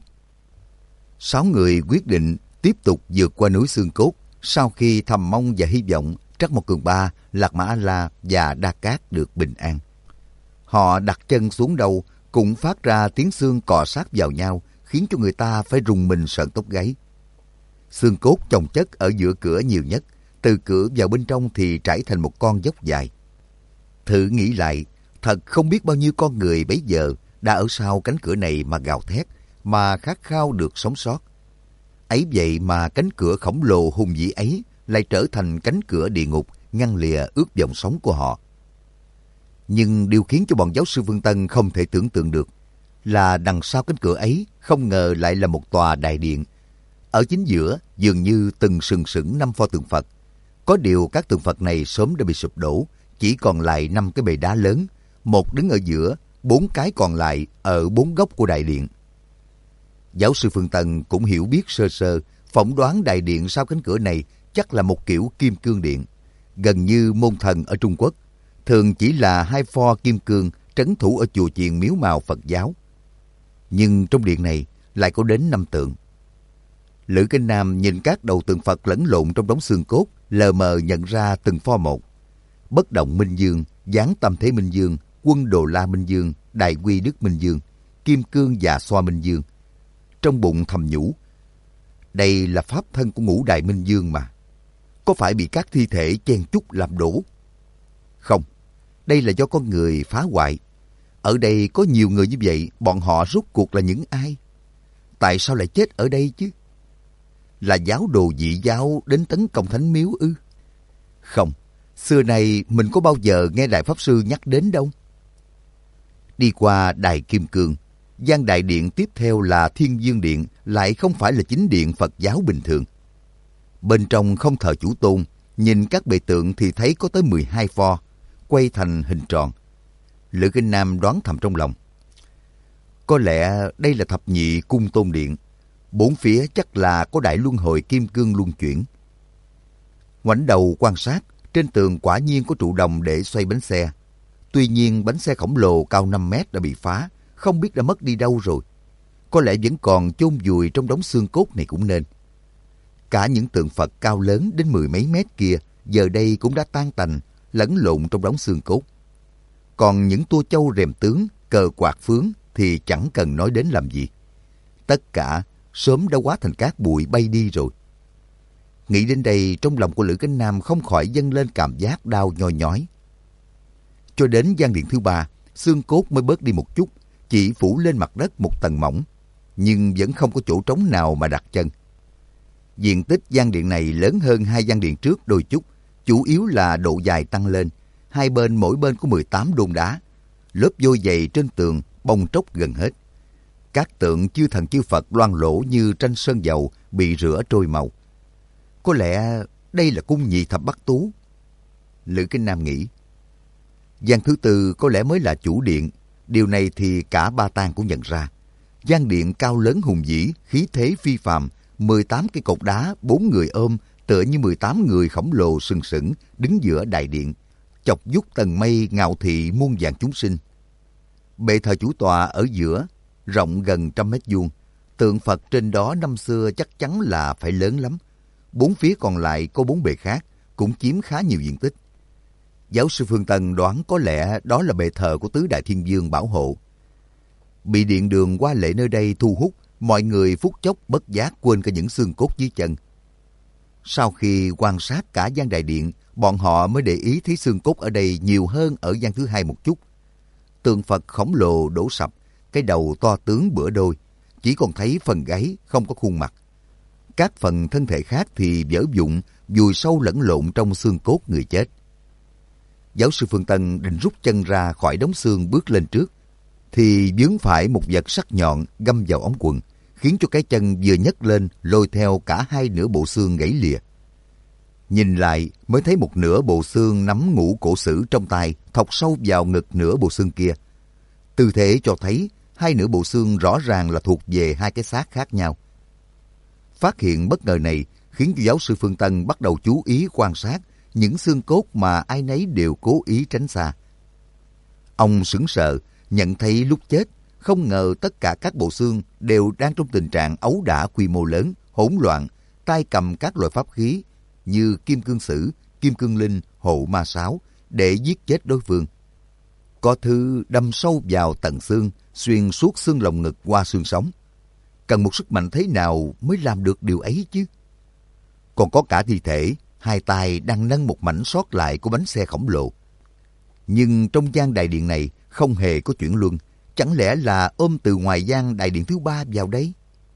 6 người quyết định tiếp tục vượt qua núi xương cốt. Sau khi thầm mong và hy vọng Trắc Mộc Cường Ba, Lạc Mã A-La và Đa Cát được bình an, họ đặt chân xuống đâu cũng phát ra tiếng xương cọ sát vào nhau, khiến cho người ta phải rùng mình sợn tóc gáy. Xương cốt chồng chất ở giữa cửa nhiều nhất, từ cửa vào bên trong thì trải thành một con dốc dài. Thử nghĩ lại, thật không biết bao nhiêu con người bấy giờ đã ở sau cánh cửa này mà gào thét, mà khát khao được sống sót. Ấy vậy mà cánh cửa khổng lồ hùng vĩ ấy lại trở thành cánh cửa địa ngục, ngăn lìa ước vọng sống của họ. Nhưng điều khiến cho bọn giáo sư Vương Tân không thể tưởng tượng được là đằng sau cánh cửa ấy không ngờ lại là một tòa đại điện. Ở chính giữa dường như từng sừng sững 5 pho tượng Phật. Có điều các tượng Phật này sớm đã bị sụp đổ, chỉ còn lại 5 cái bệ đá lớn, một đứng ở giữa, 4 cái còn lại ở 4 góc của đại điện. Giáo sư Phương Tân cũng hiểu biết sơ sơ, phỏng đoán đại điện sau cánh cửa này chắc là một kiểu kim cương điện, gần như môn thần ở Trung Quốc. Thường chỉ là 2 pho kim cương trấn thủ ở chùa chiền miếu mạo Phật giáo. Nhưng trong điện này lại có đến 5 tượng. Lữ Kinh Nam nhìn các đầu tượng Phật lẫn lộn trong đống xương cốt, lờ mờ nhận ra từng pho một. Bất động Minh Dương, Giáng Tam Thế Minh Dương, Quân Đồ La Minh Dương, Đại Quy Đức Minh Dương, Kim Cương Dạ Xoa Minh Dương. Trong bụng thầm nhủ: đây là pháp thân của Ngũ Đại Minh Dương mà. Có phải bị các thi thể chen chúc làm đổ? Không, đây là do con người phá hoại. Ở đây có nhiều người như vậy, bọn họ rốt cuộc là những ai? Tại sao lại chết ở đây chứ? Là giáo đồ dị giáo đến tấn công thánh miếu ư? Không, xưa nay mình có bao giờ nghe Đại Pháp Sư nhắc đến đâu. Đi qua Đài Kim Cương, gian đại điện tiếp theo là Thiên Dương Điện, lại không phải là chính điện Phật giáo bình thường. Bên trong không thờ chủ tôn, nhìn các bệ tượng thì thấy có tới 12 pho, quay thành hình tròn. Lữ Kinh Nam đoán thầm trong lòng: có lẽ đây là thập nhị cung tôn điện. 4 phía chắc là có đại luân hồi kim cương luân chuyển. Ngoảnh đầu quan sát, trên tường quả nhiên có trụ đồng để xoay bánh xe. Tuy nhiên bánh xe khổng lồ cao 5 mét đã bị phá, không biết đã mất đi đâu rồi. Có lẽ vẫn còn chôn vùi trong đống xương cốt này cũng nên. Cả những tượng Phật cao lớn đến 10 mấy mét kia giờ đây cũng đã tan tành, lẫn lộn trong đống xương cốt. Còn những tua châu rèm tướng, cờ quạt phướng thì chẳng cần nói đến làm gì. tất cả sớm đã hóa thành cát bụi bay đi rồi. Nghĩ đến đây, trong lòng của Lữ Cánh Nam không khỏi dâng lên cảm giác đau nhói nhói. Cho đến gian điện thứ ba, xương cốt mới bớt đi một chút, chỉ phủ lên mặt đất một tầng mỏng, nhưng vẫn không có chỗ trống nào mà đặt chân. Diện tích gian điện này lớn hơn hai gian điện trước đôi chút, chủ yếu là độ dài tăng lên, hai bên mỗi bên có 18 đôn đá, lớp vôi dày trên tường bong tróc gần hết. Các tượng chư thần chư Phật loang lổ như tranh sơn dầu bị rửa trôi màu. Có lẽ đây là cung nhị thập bát tú. Lữ Kinh Nam nghĩ. Gian thứ tư có lẽ mới là chủ điện, điều này thì cả Ba Tang cũng nhận ra. Gian điện cao lớn hùng vĩ, khí thế phi phàm, 18 cây cột đá, 4 người ôm, tựa như 18 người khổng lồ sừng sững đứng giữa đại điện, chọc vút tầng mây ngạo thị muôn vàn chúng sinh. Bệ thờ chủ tọa ở giữa, rộng gần 100 m². Tượng Phật trên đó năm xưa chắc chắn là phải lớn lắm. 4 phía còn lại có 4 bệ khác, cũng chiếm khá nhiều diện tích. Giáo sư Phương Tân đoán có lẽ đó là bệ thờ của Tứ Đại Thiên Vương bảo hộ. Bị điện đường hoa lệ nơi đây thu hút, mọi người phút chốc bất giác quên cả những xương cốt dưới chân. Sau khi quan sát cả gian đại điện, bọn họ mới để ý thấy xương cốt ở đây nhiều hơn ở gian thứ hai một chút. Tượng Phật khổng lồ đổ sập, cái đầu to tướng bữa đôi, chỉ còn thấy phần gáy, không có khuôn mặt. Các phần thân thể khác thì vỡ vụn, vùi sâu lẫn lộn trong xương cốt người chết. Giáo sư Phương Tân định rút chân ra khỏi đống xương bước lên trước, thì vướng phải một vật sắc nhọn găm vào ống quần, khiến cho cái chân vừa nhấc lên lôi theo cả hai nửa bộ xương gãy lìa. Nhìn lại mới thấy một nửa bộ xương nắm ngũ cổ sử trong tay thọc sâu vào ngực nửa bộ xương kia. Tư thế cho thấy hai nửa bộ xương rõ ràng là thuộc về hai cái xác khác nhau. Phát hiện bất ngờ này khiến cho giáo sư Phương Tân bắt đầu chú ý quan sát những xương cốt mà ai nấy đều cố ý tránh xa. Ông sững sờ, nhận thấy lúc chết, không ngờ tất cả các bộ xương đều đang trong tình trạng ấu đả quy mô lớn, hỗn loạn, tay cầm các loại pháp khí như kim cương sử, kim cương linh, hộ ma sáo để giết chết đối phương. Có thứ đâm sâu vào tận xương, xuyên suốt xương lồng ngực qua xương sống. Cần một sức mạnh thế nào mới làm được điều ấy chứ? Còn có cả thi thể, hai tay đang nâng một mảnh sót lại của bánh xe khổng lồ. Nhưng trong gian đại điện này không hề có chuyển luân, chẳng lẽ là ôm từ ngoài gian đại điện thứ ba vào đấy?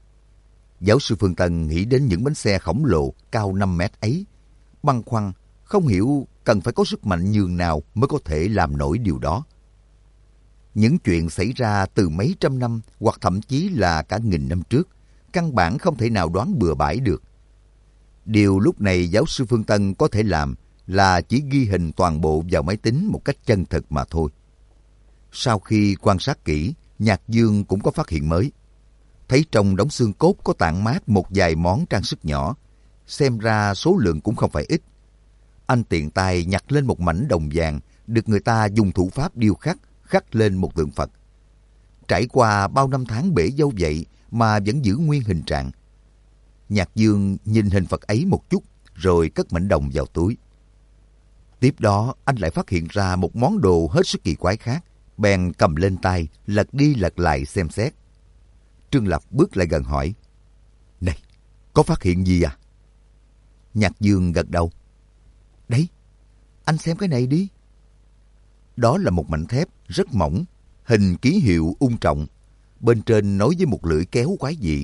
Giáo sư Phương Tân nghĩ đến những bánh xe khổng lồ cao 5 mét ấy, băn khoăn, không hiểu cần phải có sức mạnh nhường nào mới có thể làm nổi điều đó. Những chuyện xảy ra từ mấy trăm năm hoặc thậm chí là cả nghìn năm trước, căn bản không thể nào đoán bừa bãi được. Điều lúc này giáo sư Phương Tân có thể làm là chỉ ghi hình toàn bộ vào máy tính một cách chân thực mà thôi. Sau khi quan sát kỹ, Nhạc Dương cũng có phát hiện mới. Thấy trong đống xương cốt có tản mát một vài món trang sức nhỏ, xem ra số lượng cũng không phải ít. Anh tiện tay nhặt lên một mảnh đồng vàng được người ta dùng thủ pháp điêu khắc lên một tượng Phật. Trải qua bao năm tháng bể dâu vậy mà vẫn giữ nguyên hình trạng. Nhạc Dương nhìn hình Phật ấy một chút rồi cất mảnh đồng vào túi. Tiếp đó anh lại phát hiện ra một món đồ hết sức kỳ quái khác, bèn cầm lên tay, lật đi lật lại xem xét. Trương Lập bước lại gần hỏi, này, có phát hiện gì à? Nhạc Dương gật đầu. Đấy, anh xem cái này đi. Đó là một mảnh thép rất mỏng, hình ký hiệu ung trọng, bên trên nối với một lưỡi kéo quái dị.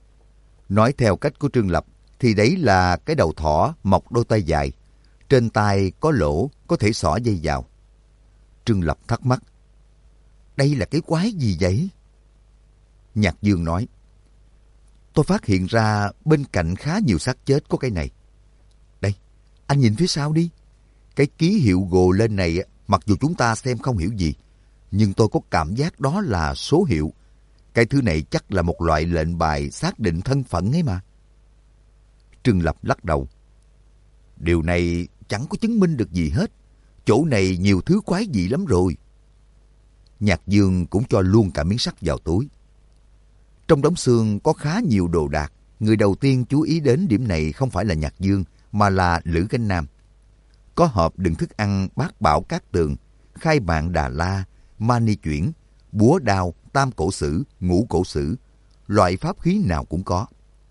Nói theo cách của Trương Lập thì đấy là cái đầu thỏ mọc đôi tay dài, trên tay có lỗ có thể xỏ dây vào. Trương Lập thắc mắc, đây là cái quái gì vậy? Nhạc Dương nói, tôi phát hiện ra bên cạnh khá nhiều xác chết có cái này. Đây, anh nhìn phía sau đi. Cái ký hiệu gồ lên này, mặc dù chúng ta xem không hiểu gì, nhưng tôi có cảm giác đó là số hiệu. Cái thứ này chắc là một loại lệnh bài xác định thân phận ấy mà. Trương Lập lắc đầu. Điều này chẳng có chứng minh được gì hết. Chỗ này nhiều thứ quái dị lắm rồi. Nhạc Dương cũng cho luôn cả miếng sắt vào túi. Trong đống xương có khá nhiều đồ đạc. Người đầu tiên chú ý đến điểm này không phải là Nhạc Dương, mà là Lữ Cánh Nam. Có hộp đựng thức ăn Bát Bảo Cát Tường, Khai Mạng Đà La, Mani Chuyển, búa đao, tam cổ sử, ngũ cổ sử, loại pháp khí nào cũng có.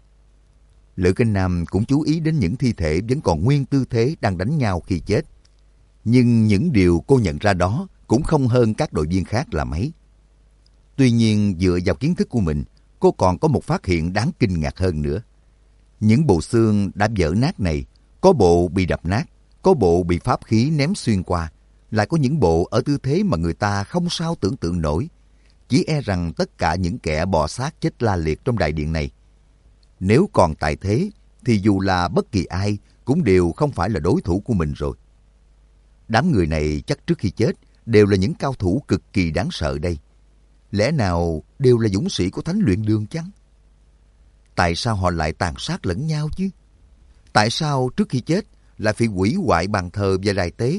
Lữ Kinh Nam cũng chú ý đến những thi thể vẫn còn nguyên tư thế đang đánh nhau khi chết. Nhưng những điều cô nhận ra đó cũng không hơn các đội viên khác là mấy. Tuy nhiên dựa vào kiến thức của mình, cô còn có một phát hiện đáng kinh ngạc hơn nữa. Những bộ xương đã vỡ nát này, có bộ bị đập nát, có bộ bị pháp khí ném xuyên qua, lại có những bộ ở tư thế mà người ta không sao tưởng tượng nổi. Chỉ e rằng tất cả những kẻ bò sát chết la liệt trong đại điện này, nếu còn tại thế thì dù là bất kỳ ai cũng đều không phải là đối thủ của mình rồi. Đám người này chắc trước khi chết đều là những cao thủ cực kỳ đáng sợ đây. Lẽ nào đều là dũng sĩ của Thánh Luyện Đường chăng? Tại sao họ lại tàn sát lẫn nhau chứ? Tại sao trước khi chết lại phải hủy hoại bàn thờ và đài tế?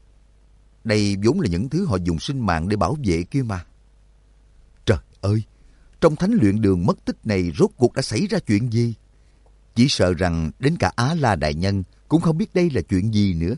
Đây vốn là những thứ họ dùng sinh mạng để bảo vệ kia mà. Trời ơi! Trong Thánh Luyện Đường mất tích này rốt cuộc đã xảy ra chuyện gì? Chỉ sợ rằng đến cả Á La Đại Nhân cũng không biết đây là chuyện gì nữa.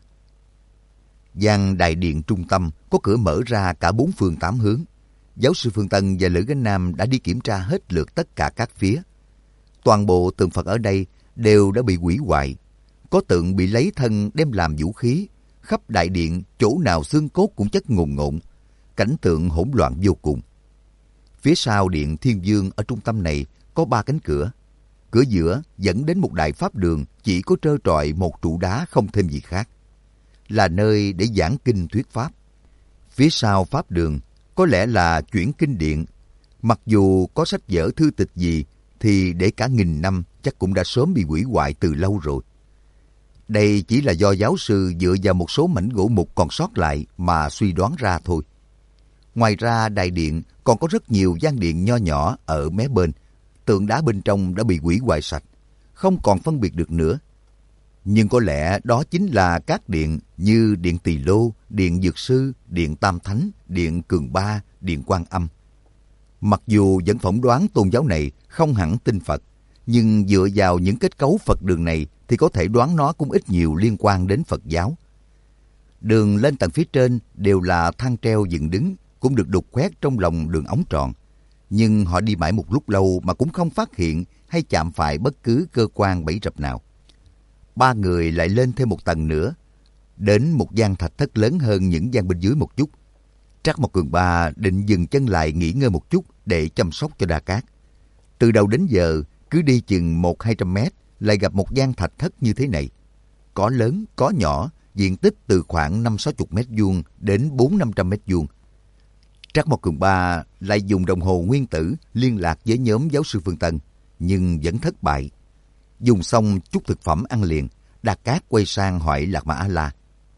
Gian đại điện trung tâm có cửa mở ra cả 4 phương 8 hướng. Giáo sư Phương Tân và Lữ Gánh Nam đã đi kiểm tra hết lượt tất cả các phía. Toàn bộ tượng Phật ở đây đều đã bị hủy hoại. Có tượng bị lấy thân đem làm vũ khí. Khắp đại điện chỗ nào xương cốt cũng chất ngồn ngộn. Cảnh tượng hỗn loạn vô cùng. Phía sau điện Thiên Vương ở trung tâm này có 3 cánh cửa. Cửa giữa dẫn đến một đại pháp đường chỉ có trơ trọi một trụ đá không thêm gì khác. Là nơi để giảng kinh thuyết pháp. Phía sau pháp đường có lẽ là chuyển kinh điện. Mặc dù có sách vở thư tịch gì thì để cả nghìn năm chắc cũng đã sớm bị hủy hoại từ lâu rồi. Đây chỉ là do giáo sư dựa vào một số mảnh gỗ mục còn sót lại mà suy đoán ra thôi. Ngoài ra đại điện còn có rất nhiều gian điện nho nhỏ ở mé bên. Tượng đá bên trong đã bị hủy hoại sạch, không còn phân biệt được nữa. Nhưng có lẽ đó chính là các điện như điện Tỳ Lô, điện Dược Sư, điện Tam Thánh, điện Cường Ba, điện Quan Âm. Mặc dù vẫn phỏng đoán tôn giáo này không hẳn tin Phật, nhưng dựa vào những kết cấu Phật đường này thì có thể đoán nó cũng ít nhiều liên quan đến Phật giáo. Đường lên tầng phía trên đều là thang treo dựng đứng, cũng được đục khoét trong lòng đường ống tròn. Nhưng họ đi mãi một lúc lâu mà cũng không phát hiện hay chạm phải bất cứ cơ quan bẫy rập nào. 3 người lại lên thêm một tầng nữa, đến một gian thạch thất lớn hơn những gian bên dưới một chút. Trác Mộc Cường Ba định dừng chân lại nghỉ ngơi một chút để chăm sóc cho Đa Cát. Từ đầu đến giờ, cứ đi chừng 100-200 mét lại gặp một gian thạch thất như thế này. Có lớn, có nhỏ, diện tích từ khoảng 50-60 mét vuông đến 400-500 mét vuông. Trác Mộc Cường Ba lại dùng đồng hồ nguyên tử liên lạc với nhóm giáo sư Phương Tân, nhưng vẫn thất bại. Dùng xong chút thực phẩm ăn liền, Đa Cát quay sang hỏi Lạc Mà A-la.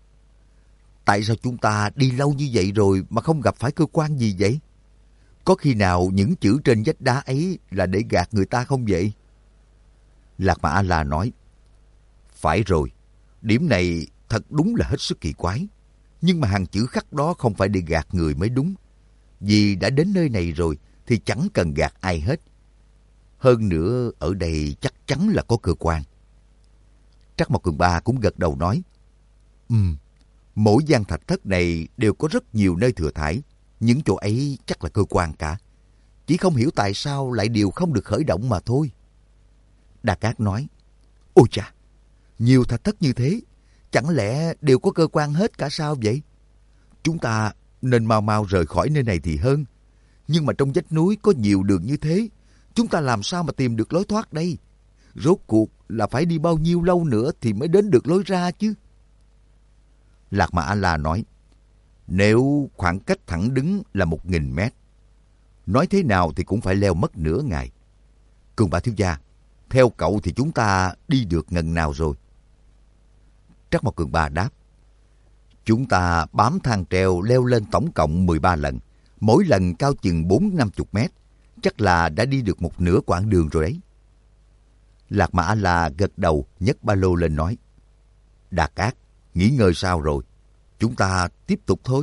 Tại sao chúng ta đi lâu như vậy rồi mà không gặp phải cơ quan gì vậy? Có khi nào những chữ trên vách đá ấy là để gạt người ta không vậy? Lạc Mà A-la nói, phải rồi, điểm này thật đúng là hết sức kỳ quái. Nhưng mà hàng chữ khắc đó không phải để gạt người mới đúng. Vì đã đến nơi này rồi thì chẳng cần gạt ai hết. Hơn nữa ở đây chắc chắn là có cơ quan. Trác Mộc Cường Ba cũng gật đầu nói, mỗi gian thạch thất này đều có rất nhiều nơi thừa thải. Những chỗ ấy chắc là cơ quan cả. Chỉ không hiểu tại sao lại đều không được khởi động mà thôi. Đa Cát nói, ôi chà, nhiều thạch thất như thế, chẳng lẽ đều có cơ quan hết cả sao vậy? Chúng ta nên mau mau rời khỏi nơi này thì hơn. Nhưng mà trong vách núi có nhiều đường như thế, chúng ta làm sao mà tìm được lối thoát đây? Rốt cuộc là phải đi bao nhiêu lâu nữa thì mới đến được lối ra chứ? Lạc Mà A-la nói, nếu khoảng cách thẳng đứng là 1000 mét, nói thế nào thì cũng phải leo mất nửa ngày. Cường Ba thiếu gia, theo cậu thì chúng ta đi được ngần nào rồi? Trác Mộc Cường Ba đáp, chúng ta bám thang treo leo lên tổng cộng 13 lần, mỗi lần cao chừng 40-50 mét, chắc là đã đi được một nửa quãng đường rồi đấy. Lạc Mà A-la gật đầu nhấc ba lô lên nói, Đa Cát, nghỉ ngơi sao rồi? Chúng ta tiếp tục thôi.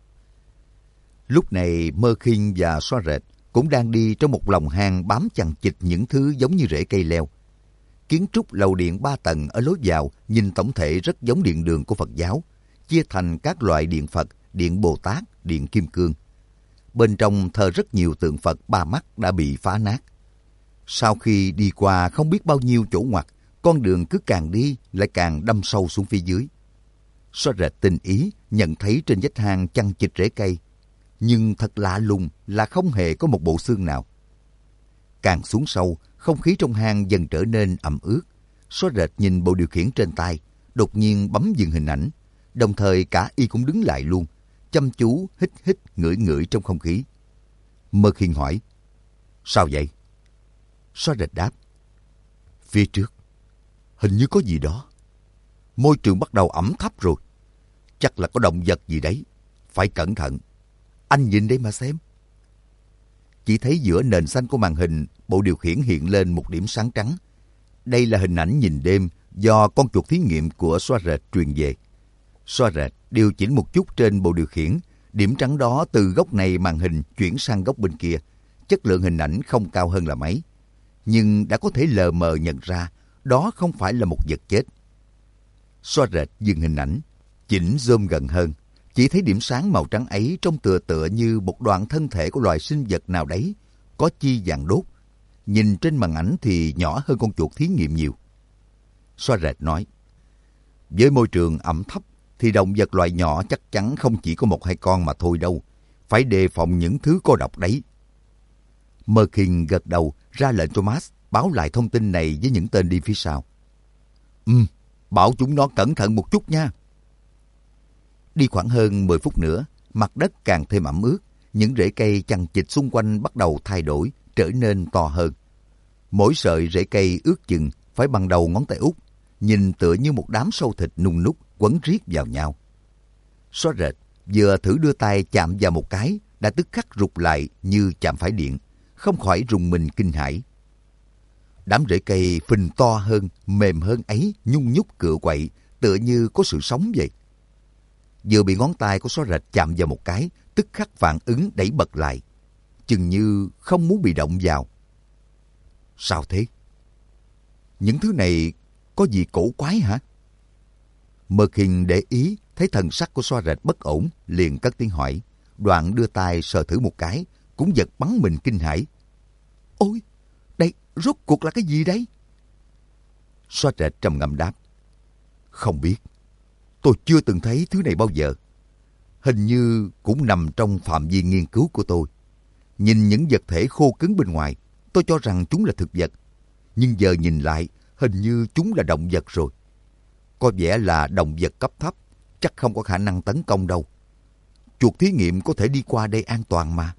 Lúc này Mơ Khiên và Xoa Rệt cũng đang đi trong một lòng hang bám chằng chịt những thứ giống như rễ cây leo. Kiến trúc lầu điện 3 tầng ở lối vào nhìn tổng thể rất giống điện đường của Phật giáo, chia thành các loại điện Phật, điện Bồ Tát, điện Kim Cương. Bên trong thờ rất nhiều tượng Phật 3 mắt đã bị phá nát. Sau khi đi qua không biết bao nhiêu chỗ ngoặt, con đường cứ càng đi lại càng đâm sâu xuống phía dưới. Xóa rệt tinh ý nhận thấy trên vách hang chằng chịt rễ cây, nhưng thật lạ lùng là không hề có một bộ xương nào. Càng xuống sâu, không khí trong hang dần trở nên ẩm ướt. Xóa rệt nhìn bộ điều khiển trên tay, đột nhiên bấm dừng hình ảnh, đồng thời cả y cũng đứng lại luôn, chăm chú hít hít ngửi ngửi trong không khí. Mơ Khiên hỏi, sao vậy? Xóa rệt đáp, phía trước, hình như có gì đó. Môi trường bắt đầu ẩm thấp rồi. Chắc là có động vật gì đấy. Phải cẩn thận. Anh nhìn đây mà xem. Chỉ thấy giữa nền xanh của màn hình, bộ điều khiển hiện lên một điểm sáng trắng. Đây là hình ảnh nhìn đêm do con chuột thí nghiệm của Xóa rệt truyền về. Xóa rệt điều chỉnh một chút trên bộ điều khiển. Điểm trắng đó từ góc này màn hình chuyển sang góc bên kia. Chất lượng hình ảnh không cao hơn là mấy. Nhưng đã có thể lờ mờ nhận ra đó không phải là một vật chết. Xóa rệt dừng hình ảnh, chỉnh zoom gần hơn. Chỉ thấy điểm sáng màu trắng ấy trông tựa như một đoạn thân thể của loài sinh vật nào đấy, có chi vàng đốt. Nhìn trên màn ảnh thì nhỏ hơn con chuột thí nghiệm nhiều. Xóa rệt nói, với môi trường ẩm thấp thì động vật loại nhỏ chắc chắn không chỉ có 1-2 con mà thôi đâu. Phải đề phòng những thứ có độc đấy. Mơ Khiên gật đầu ra lệnh cho Max báo lại thông tin này với những tên đi phía sau. Bảo chúng nó cẩn thận một chút nha. Đi khoảng hơn 10 phút nữa, mặt đất càng thêm ẩm ướt. Những rễ cây chằng chịt xung quanh bắt đầu thay đổi, trở nên to hơn. Mỗi sợi rễ cây ước chừng phải bằng đầu ngón tay út, nhìn tựa như một đám sâu thịt nung núc quấn riết vào nhau. Xóa rệt vừa thử đưa tay chạm vào một cái, đã tức khắc rụt lại như chạm phải điện, không khỏi rùng mình kinh hãi. Đám rễ cây phình to hơn, mềm hơn ấy, nhung nhúc cựa quậy, tựa như có sự sống vậy. Vừa bị ngón tay của Xóa rệt chạm vào một cái, tức khắc phản ứng đẩy bật lại, chừng như không muốn bị động vào. Sao thế? Những thứ này có gì cổ quái hả? Mơ Khiên để ý thấy thần sắc của Xóa rệt bất ổn, liền cất tiếng hỏi, đoạn đưa tay sờ thử một cái, cũng giật bắn mình kinh hãi. Ôi, đây rốt cuộc là cái gì đấy? Xóa rệt trầm ngâm đáp, không biết. Tôi chưa từng thấy thứ này bao giờ. Hình như cũng nằm trong phạm vi nghiên cứu của tôi. Nhìn những vật thể khô cứng bên ngoài, tôi cho rằng chúng là thực vật. Nhưng giờ nhìn lại, hình như chúng là động vật rồi. Có vẻ là động vật cấp thấp, chắc không có khả năng tấn công đâu. Chuột thí nghiệm có thể đi qua đây an toàn mà.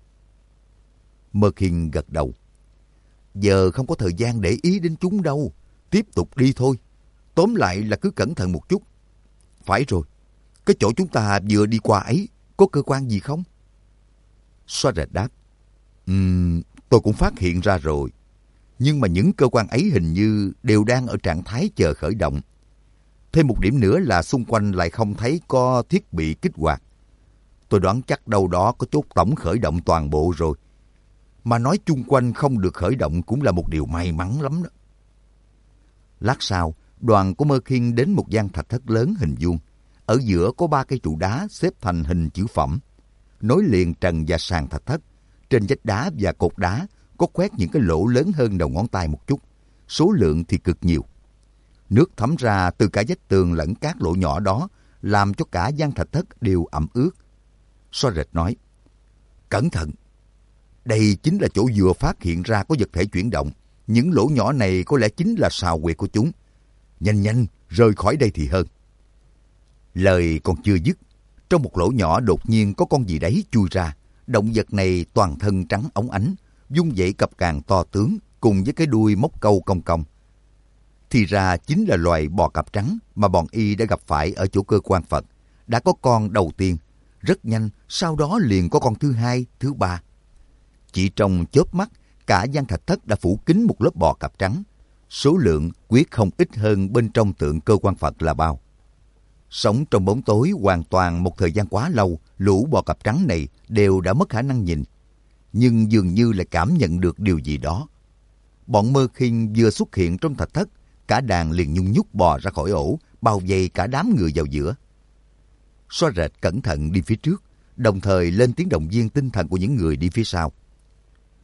Mơ Khiên gật đầu. Giờ không có thời gian để ý đến chúng đâu. Tiếp tục đi thôi. Tóm lại là cứ cẩn thận một chút. Phải rồi, cái chỗ chúng ta vừa đi qua ấy có cơ quan gì không? Xóa rệt đáp, tôi cũng phát hiện ra rồi. Nhưng mà những cơ quan ấy hình như đều đang ở trạng thái chờ khởi động. Thêm một điểm nữa là xung quanh lại không thấy có thiết bị kích hoạt. Tôi đoán chắc đâu đó có chốt tổng khởi động toàn bộ rồi. Mà nói chung quanh không được khởi động cũng là một điều may mắn lắm đó. Lát sau, đoàn của Mơ Khiên đến một gian thạch thất lớn hình vuông. Ở giữa có 3 cây trụ đá xếp thành hình chữ phẩm. Nối liền trần và sàn thạch thất. Trên vách đá và cột đá có khoét những cái lỗ lớn hơn đầu ngón tay một chút. Số lượng thì cực nhiều. Nước thấm ra từ cả vách tường lẫn các lỗ nhỏ đó, làm cho cả gian thạch thất đều ẩm ướt. Xóa rệt nói, cẩn thận. Đây chính là chỗ vừa phát hiện ra có vật thể chuyển động. Những lỗ nhỏ này có lẽ chính là sào huyệt của chúng. Nhanh nhanh, rời khỏi đây thì hơn. Lời còn chưa dứt, trong một lỗ nhỏ đột nhiên có con gì đấy chui ra. Động vật này toàn thân trắng óng ánh, vung dậy cặp càng to tướng cùng với cái đuôi móc câu cong cong. Thì ra chính là loài bò cạp trắng mà bọn y đã gặp phải ở chỗ cơ quan Phật. Đã có con đầu tiên, rất nhanh sau đó liền có con thứ hai, thứ ba. Chỉ trong chớp mắt, cả gian thạch thất đã phủ kín một lớp bò cạp trắng. Số lượng quyết không ít hơn bên trong tượng cơ quan Phật là bao. Sống trong bóng tối hoàn toàn một thời gian quá lâu, lũ bò cạp trắng này đều đã mất khả năng nhìn. Nhưng dường như lại cảm nhận được điều gì đó. Bọn Mơ Khiên vừa xuất hiện trong thạch thất, cả đàn liền nhung nhúc bò ra khỏi ổ, bao vây cả đám người vào giữa. Xóa rệt cẩn thận đi phía trước, đồng thời lên tiếng động viên tinh thần của những người đi phía sau.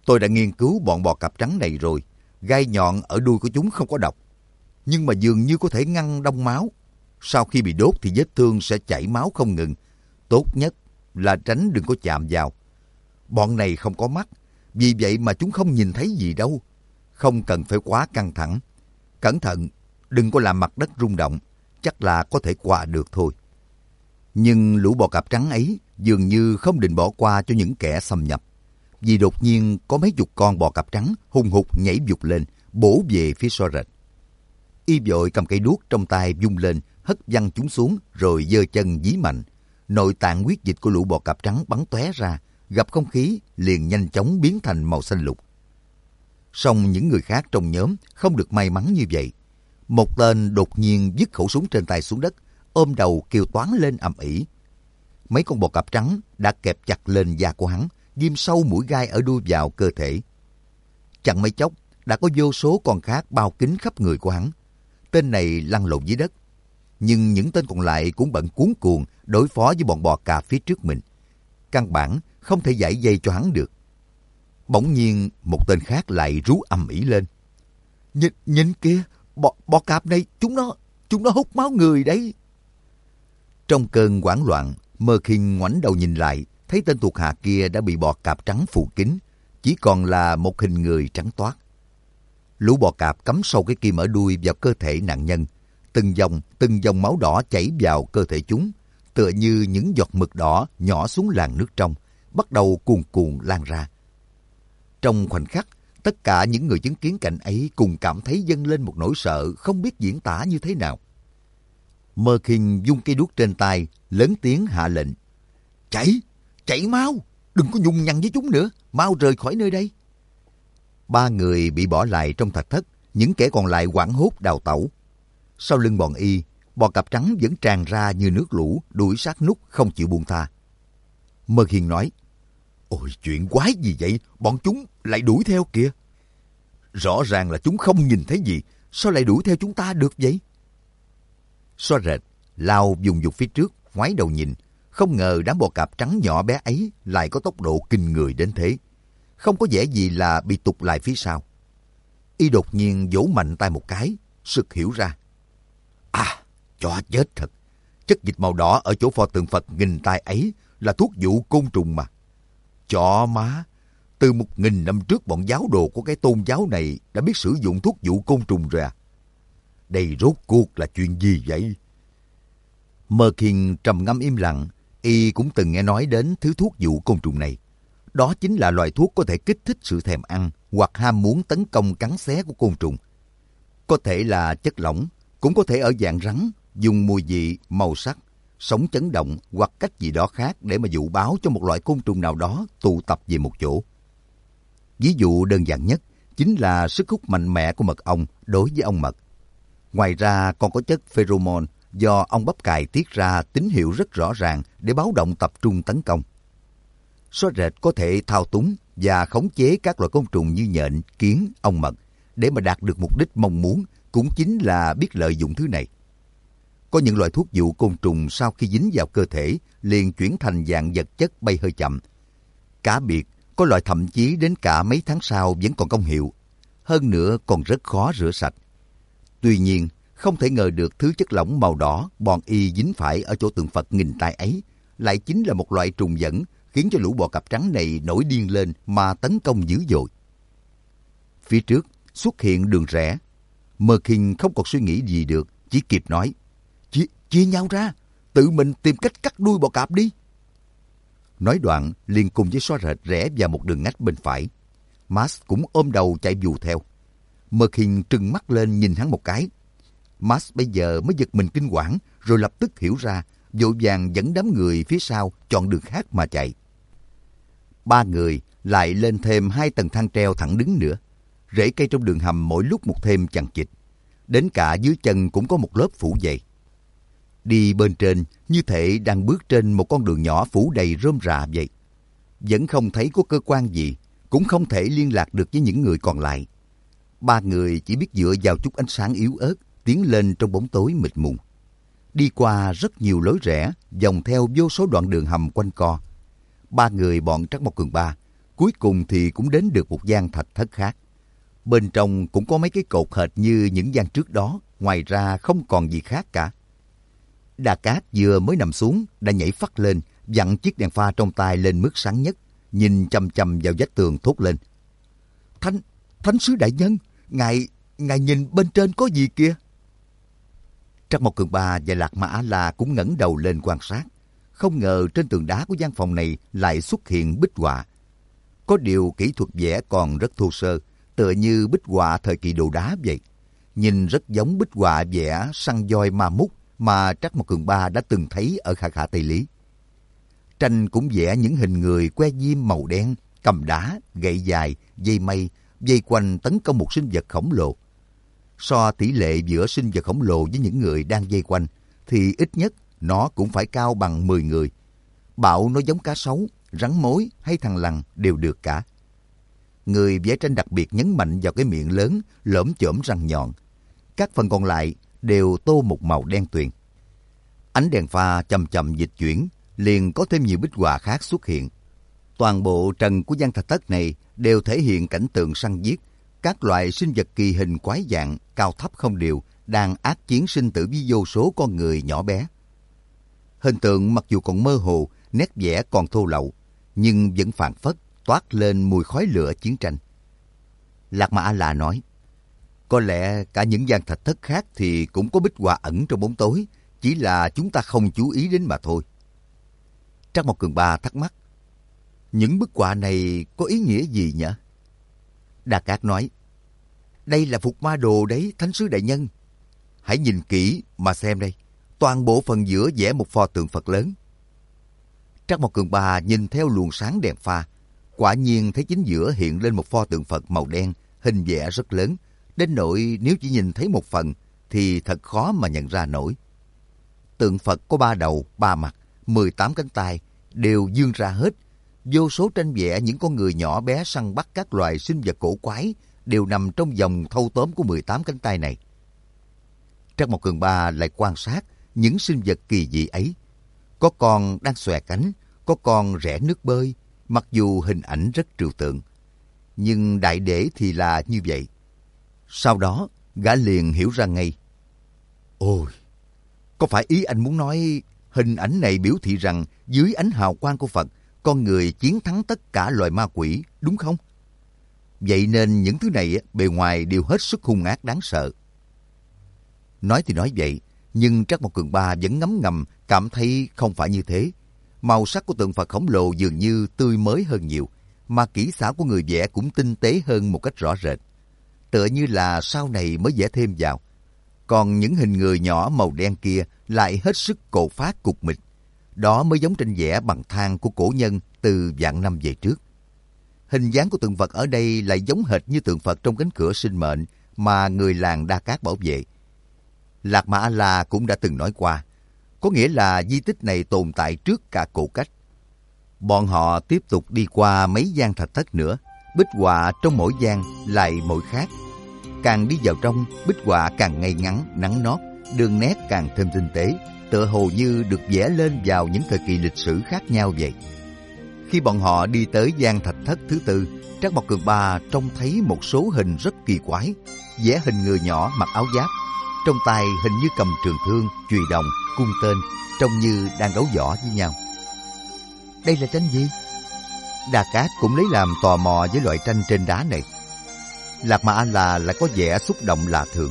Tôi đã nghiên cứu bọn bò cạp trắng này rồi. Gai nhọn ở đuôi của chúng không có độc, nhưng mà dường như có thể ngăn đông máu. Sau khi bị đốt thì vết thương sẽ chảy máu không ngừng. Tốt nhất là tránh đừng có chạm vào. Bọn này không có mắt, vì vậy mà chúng không nhìn thấy gì đâu. Không cần phải quá căng thẳng. Cẩn thận, đừng có làm mặt đất rung động, chắc là có thể qua được thôi. Nhưng lũ bò cạp trắng ấy dường như không định bỏ qua cho những kẻ xâm nhập. Vì đột nhiên có mấy chục con bò cạp trắng hùng hục nhảy vụt lên, bổ về phía Xóa Rệt. Y vội cầm cây đuốc trong tay vung lên, hất văng chúng xuống rồi giơ chân dí mạnh. Nội tạng huyết dịch của lũ bò cạp trắng bắn tóe ra, gặp không khí liền nhanh chóng biến thành màu xanh lục. Song những người khác trong nhóm không được may mắn như vậy. Một tên đột nhiên vứt khẩu súng trên tay xuống đất, ôm đầu kêu toáng lên ầm ĩ. Mấy con bò cạp trắng đã kẹp chặt lên da của hắn, ghim sâu mũi gai ở đuôi vào cơ thể. Chẳng mấy chốc đã có vô số con khác bao kín khắp người của hắn. Tên này lăn lộn dưới đất, nhưng những tên còn lại cũng bận cuống cuồng đối phó với bọn bò cạp phía trước mình. Căn bản không thể giải dây cho hắn được. Bỗng nhiên một tên khác lại rú ầm ĩ lên. Nhìn kìa, bò cạp này chúng nó hút máu người đấy. Trong cơn hoảng loạn, Mơ Khiên ngoảnh đầu nhìn lại, thấy tên thuộc hạ kia đã bị bò cạp trắng phủ kín, chỉ còn là một hình người trắng toát. Lũ bò cạp cắm sâu cái kim ở đuôi vào cơ thể nạn nhân, từng dòng máu đỏ chảy vào cơ thể chúng, tựa như những giọt mực đỏ nhỏ xuống làn nước trong, bắt đầu cuồn cuộn lan ra. Trong khoảnh khắc, tất cả những người chứng kiến cảnh ấy cùng cảm thấy dâng lên một nỗi sợ không biết diễn tả như thế nào. Mơ Khiên vung cây đuốc trên tay, lớn tiếng hạ lệnh. Chảy máu, đừng có nhung nhằn với chúng nữa, mau rời khỏi nơi đây. 3 người bị bỏ lại trong thạch thất, những kẻ còn lại hoảng hốt đào tẩu. Sau lưng bọn y, bò cạp trắng vẫn tràn ra như nước lũ, đuổi sát nút không chịu buông tha. Mơ Khiên nói, ôi chuyện quái gì vậy, bọn chúng lại đuổi theo kìa. Rõ ràng là chúng không nhìn thấy gì, sao lại đuổi theo chúng ta được vậy? Xóa Rệt lao vùng vụt phía trước, ngoái đầu nhìn, không ngờ đám bò cạp trắng nhỏ bé ấy lại có tốc độ kinh người đến thế. Không có vẻ gì là bị tụt lại phía sau. Y đột nhiên vỗ mạnh tay một cái, sực hiểu ra. À, chó chết thật. Chất dịch màu đỏ ở chỗ pho tượng Phật nghìn tai ấy là thuốc dụ côn trùng mà. Chó má, từ 1000 năm trước bọn giáo đồ của cái tôn giáo này đã biết sử dụng thuốc dụ côn trùng rồi à? Đây rốt cuộc là chuyện gì vậy? Mơ Khiên trầm ngâm im lặng, y cũng từng nghe nói đến thứ thuốc dụ côn trùng này. Đó chính là loại thuốc có thể kích thích sự thèm ăn hoặc ham muốn tấn công cắn xé của côn trùng. Có thể là chất lỏng, cũng có thể ở dạng rắn, dùng mùi vị, màu sắc, sóng chấn động hoặc cách gì đó khác để mà dụ báo cho một loại côn trùng nào đó tụ tập về một chỗ. Ví dụ đơn giản nhất chính là sức hút mạnh mẽ của mật ong đối với ong mật. Ngoài ra còn có chất pheromone do ong bắp cài tiết ra tín hiệu rất rõ ràng để báo động tập trung tấn công. Xóa Rệt có thể thao túng và khống chế các loại côn trùng như nhện, kiến, ong mật để mà đạt được mục đích mong muốn, cũng chính là biết lợi dụng thứ này. Có những loại thuốc dụ côn trùng sau khi dính vào cơ thể liền chuyển thành dạng vật chất bay hơi chậm. Cá biệt, có loại thậm chí đến cả mấy tháng sau vẫn còn công hiệu. Hơn nữa còn rất khó rửa sạch. Tuy nhiên, không thể ngờ được thứ chất lỏng màu đỏ bọn y dính phải ở chỗ tượng Phật nghìn tai ấy lại chính là một loại trùng dẫn khiến cho lũ bò cạp trắng này nổi điên lên mà tấn công dữ dội. Phía trước xuất hiện đường rẽ. Mơ Khiên không còn suy nghĩ gì được, chỉ kịp nói, chia nhau ra, tự mình tìm cách cắt đuôi bò cạp đi. Nói đoạn liền cùng với Xóa Rệt rẽ vào một đường ngách bên phải. Max cũng ôm đầu chạy vù theo. Mơ Khiên trừng mắt lên nhìn hắn một cái. Max bây giờ mới giật mình kinh quản, rồi lập tức hiểu ra, vội vàng dẫn đám người phía sau chọn đường khác mà chạy. 3 người lại lên thêm 2 tầng thang treo thẳng đứng nữa. Rễ cây trong đường hầm mỗi lúc một thêm chằng chịt. Đến cả dưới chân cũng có một lớp phủ dày. Đi bên trên như thể đang bước trên một con đường nhỏ phủ đầy rơm rạ vậy. Vẫn không thấy có cơ quan gì, cũng không thể liên lạc được với những người còn lại. 3 người chỉ biết dựa vào chút ánh sáng yếu ớt tiến lên trong bóng tối mịt mùng. Đi qua rất nhiều lối rẽ, vòng theo vô số đoạn đường hầm quanh co. 3 người bọn Trắc Mộc Cường Ba Cuối cùng thì cũng đến được một gian thạch thất khác. Bên trong cũng có mấy cái cột hệt như những gian trước đó, ngoài ra không còn gì khác cả. Đa Cát vừa mới nằm xuống đã nhảy phắt lên, vặn chiếc đèn pha trong tay lên mức sáng nhất, nhìn chằm chằm vào vách tường thốt lên: Thánh sứ đại nhân, ngài nhìn bên trên có gì kìa? Trắc Mộc Cường Ba và Lạc Ma A-la cũng ngẩng đầu lên quan sát. Không ngờ trên tường đá của gian phòng này lại xuất hiện bích họa. Có điều kỹ thuật vẽ còn rất thô sơ, tựa như bích họa thời kỳ đồ đá vậy. Nhìn rất giống bích họa vẽ săn voi ma mút mà Trắc Mộc Cường Ba đã từng thấy ở Khả Khả Tây Lý. Tranh cũng vẽ những hình người que diêm màu đen, cầm đá, gậy dài, dây mây, dây quanh tấn công một sinh vật khổng lồ. So tỷ lệ giữa sinh vật khổng lồ với những người đang dây quanh, thì ít nhất nó cũng phải cao bằng 10 người. Bảo nó giống cá sấu, rắn mối hay thằn lằn đều được cả. Người vẽ tranh đặc biệt nhấn mạnh vào cái miệng lớn, lởm chởm răng nhọn. Các phần còn lại đều tô một màu đen tuyền. Ánh đèn pha chậm chậm dịch chuyển, liền có thêm nhiều bích họa khác xuất hiện. Toàn bộ trần của gian thạch thất này đều thể hiện cảnh tượng săn giết, các loại sinh vật kỳ hình quái dạng, cao thấp không đều, đang ác chiến sinh tử với vô số con người nhỏ bé. Hình tượng mặc dù còn mơ hồ, nét vẽ còn thô lậu, nhưng vẫn phảng phất toát lên mùi khói lửa chiến tranh. Lạc Ma A-la nói: Có lẽ cả những gian thạch thất khác thì cũng có bích họa ẩn trong bóng tối, chỉ là chúng ta không chú ý đến mà thôi. Trắc Mộc Cường Ba thắc mắc: Những bức họa này có ý nghĩa gì nhỉ? Đa Cát nói: Đây là phục ma đồ đấy, thánh sứ đại nhân. Hãy nhìn kỹ mà xem đây, toàn bộ phần giữa vẽ một pho tượng Phật lớn. Trắc Mộc Cường Ba nhìn theo luồng sáng đèn pha, quả nhiên thấy chính giữa hiện lên một pho tượng Phật màu đen, hình vẽ rất lớn, đến nỗi nếu chỉ nhìn thấy một phần thì thật khó mà nhận ra nổi. Tượng Phật có 3 đầu, 3 mặt, 18 cánh tay, đều vươn ra hết. Vô số tranh vẽ những con người nhỏ bé săn bắt các loài sinh vật cổ quái đều nằm trong vòng thâu tóm của 18 cánh tay này. Trắc Mộc Cường Ba lại quan sát những sinh vật kỳ dị ấy. Có con đang xòe cánh, có con rẽ nước bơi, mặc dù hình ảnh rất trừu tượng. Nhưng đại để thì là như vậy. Sau đó, gã liền hiểu ra ngay. Ôi, có phải ý anh muốn nói hình ảnh này biểu thị rằng dưới ánh hào quang của Phật, con người chiến thắng tất cả loài ma quỷ, đúng không? Vậy nên những thứ này bề ngoài đều hết sức hung ác đáng sợ. Nói thì nói vậy, nhưng Trắc Mộc Cường Ba vẫn ngấm ngầm cảm thấy không phải như thế. Màu sắc của tượng Phật khổng lồ dường như tươi mới hơn nhiều, mà kỹ xảo của người vẽ cũng tinh tế hơn một cách rõ rệt. Tựa như là sau này mới vẽ thêm vào. Còn những hình người nhỏ màu đen kia lại hết sức cột phát cục mịch. Đó mới giống tranh vẽ bằng than của cổ nhân từ vạn năm về trước. Hình dáng của tượng Phật ở đây lại giống hệt như tượng Phật trong cánh cửa sinh mệnh mà người làng Đa Cát bảo vệ. Lạc Ma A-la cũng đã từng nói qua, có nghĩa là di tích này tồn tại trước cả Cổ Cách. Bọn họ tiếp tục đi qua mấy gian thạch thất nữa, bích họa trong mỗi gian lại mỗi khác. Càng đi vào trong, bích họa càng ngay ngắn, nắn nót, đường nét càng thêm tinh tế, tựa hồ như được vẽ lên vào những thời kỳ lịch sử khác nhau vậy. Khi bọn họ đi tới gian thạch thất thứ tư, Trắc Mộc Cường Ba trông thấy một số hình rất kỳ quái, vẽ hình người nhỏ mặc áo giáp, trong tay hình như cầm trường thương, chùy đồng, cung tên, trông như đang đấu võ với nhau. Đây là tranh gì? Đa Cát cũng lấy làm tò mò với loại tranh trên đá này. Lạc Ma A-la lại có vẻ xúc động lạ thường.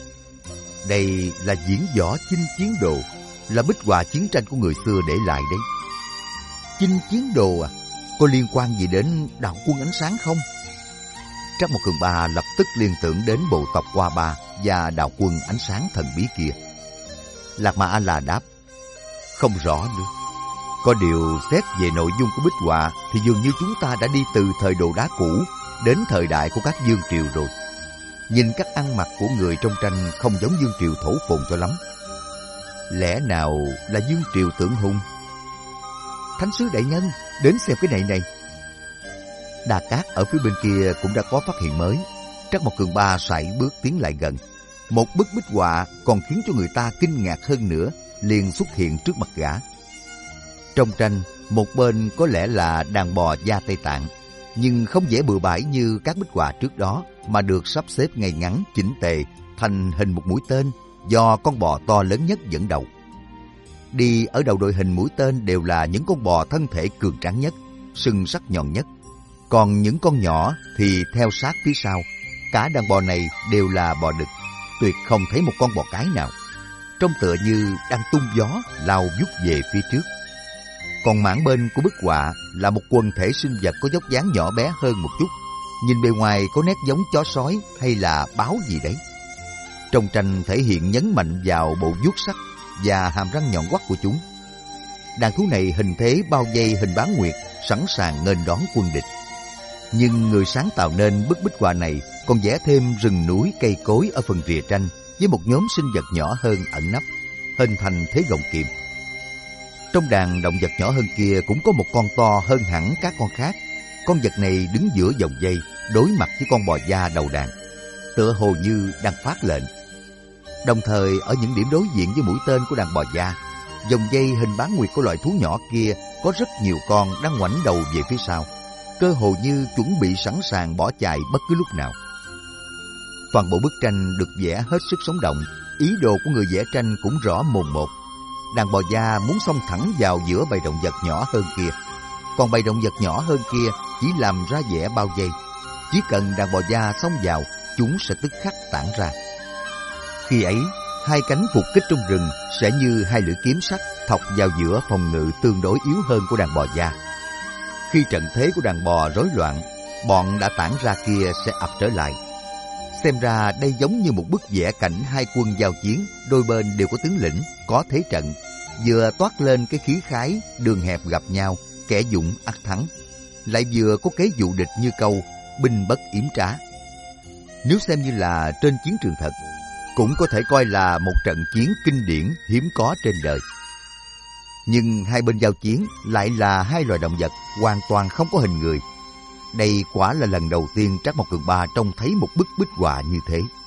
Đây là diễn võ chinh chiến đồ, là bích họa chiến tranh của người xưa để lại đấy. Chinh chiến đồ à? Có liên quan gì đến đạo quân ánh sáng không? Trắc Mộc Cường Ba lập tức liên tưởng đến bộ tộc Hoa Ba và đạo quân ánh sáng thần bí kia. Lạc Ma A-la đáp: Không rõ nữa. Có điều xét về nội dung của bích họa thì dường như chúng ta đã đi từ thời đồ đá cũ đến thời đại của các vương triều rồi. Nhìn cách ăn mặc của người trong tranh không giống vương triều thổ phồn cho lắm. Lẽ nào là vương triều Tượng Hùng? Thánh sứ đại nhân, đến xem cái này này. Đa Cát ở phía bên kia cũng đã có phát hiện mới. Trắc Mộc Cường Ba sải bước tiến lại gần. Một bức bích họa còn khiến cho người ta kinh ngạc hơn nữa liền xuất hiện trước mặt gã. Trong tranh, một bên có lẽ là đàn bò da Tây Tạng, nhưng không vẽ bừa bãi như các bích họa trước đó, mà được sắp xếp ngay ngắn, chỉnh tề thành hình một mũi tên do con bò to lớn nhất dẫn đầu. Đi ở đầu đội hình mũi tên đều là những con bò thân thể cường tráng nhất, sừng sắc nhọn nhất. Còn những con nhỏ thì theo sát phía sau. Cả đàn bò này đều là bò đực, tuyệt không thấy một con bò cái nào. Trông tựa như đang tung gió lao vút về phía trước. Còn mảng bên của bức họa là một quần thể sinh vật có dốc dáng nhỏ bé hơn một chút. Nhìn bề ngoài có nét giống chó sói hay là báo gì đấy. Trong tranh thể hiện nhấn mạnh vào bộ vuốt sắc và hàm răng nhọn hoắt của chúng. Đàn thú này hình thế bao vây hình bán nguyệt, sẵn sàng nghênh đón quân địch. Nhưng người sáng tạo nên bức bích họa này còn vẽ thêm rừng núi cây cối ở phần rìa tranh với một nhóm sinh vật nhỏ hơn ẩn nấp, hình thành thế gọng kìm. Trong đàn động vật nhỏ hơn kia cũng có một con to hơn hẳn các con khác. Con vật này đứng giữa vòng dây, đối mặt với con bò da đầu đàn, tựa hồ như đang phát lệnh. Đồng thời ở những điểm đối diện với mũi tên của đàn bò da, vòng dây hình bán nguyệt của loài thú nhỏ kia có rất nhiều con đang ngoảnh đầu về phía sau, cơ hồ như chuẩn bị sẵn sàng bỏ chạy bất cứ lúc nào. Toàn bộ bức tranh được vẽ hết sức sống động, ý đồ của người vẽ tranh cũng rõ mồn một. Đàn bò da muốn xông thẳng vào giữa bầy động vật nhỏ hơn kia, còn bầy động vật nhỏ hơn kia chỉ làm ra vẻ bao vây. Chỉ cần đàn bò da xông vào, chúng sẽ tức khắc tản ra. Khi ấy, hai cánh phục kích trong rừng sẽ như hai lưỡi kiếm sắt thọc vào giữa phòng ngự tương đối yếu hơn của đàn bò da. Khi trận thế của đàn bò rối loạn, bọn đã tản ra kia sẽ ập trở lại. Xem ra đây giống như một bức vẽ cảnh hai quân giao chiến, đôi bên đều có tướng lĩnh, có thế trận, vừa toát lên cái khí khái đường hẹp gặp nhau, kẻ dũng ắt thắng, lại vừa có kế dụ địch như câu binh bất yểm trá. Nếu xem như là trên chiến trường thật, cũng có thể coi là một trận chiến kinh điển hiếm có trên đời. Nhưng hai bên giao chiến lại là hai loài động vật hoàn toàn không có hình người. Đây quả là lần đầu tiên Trác Mộc Cường Ba trông thấy một bức bích họa như thế.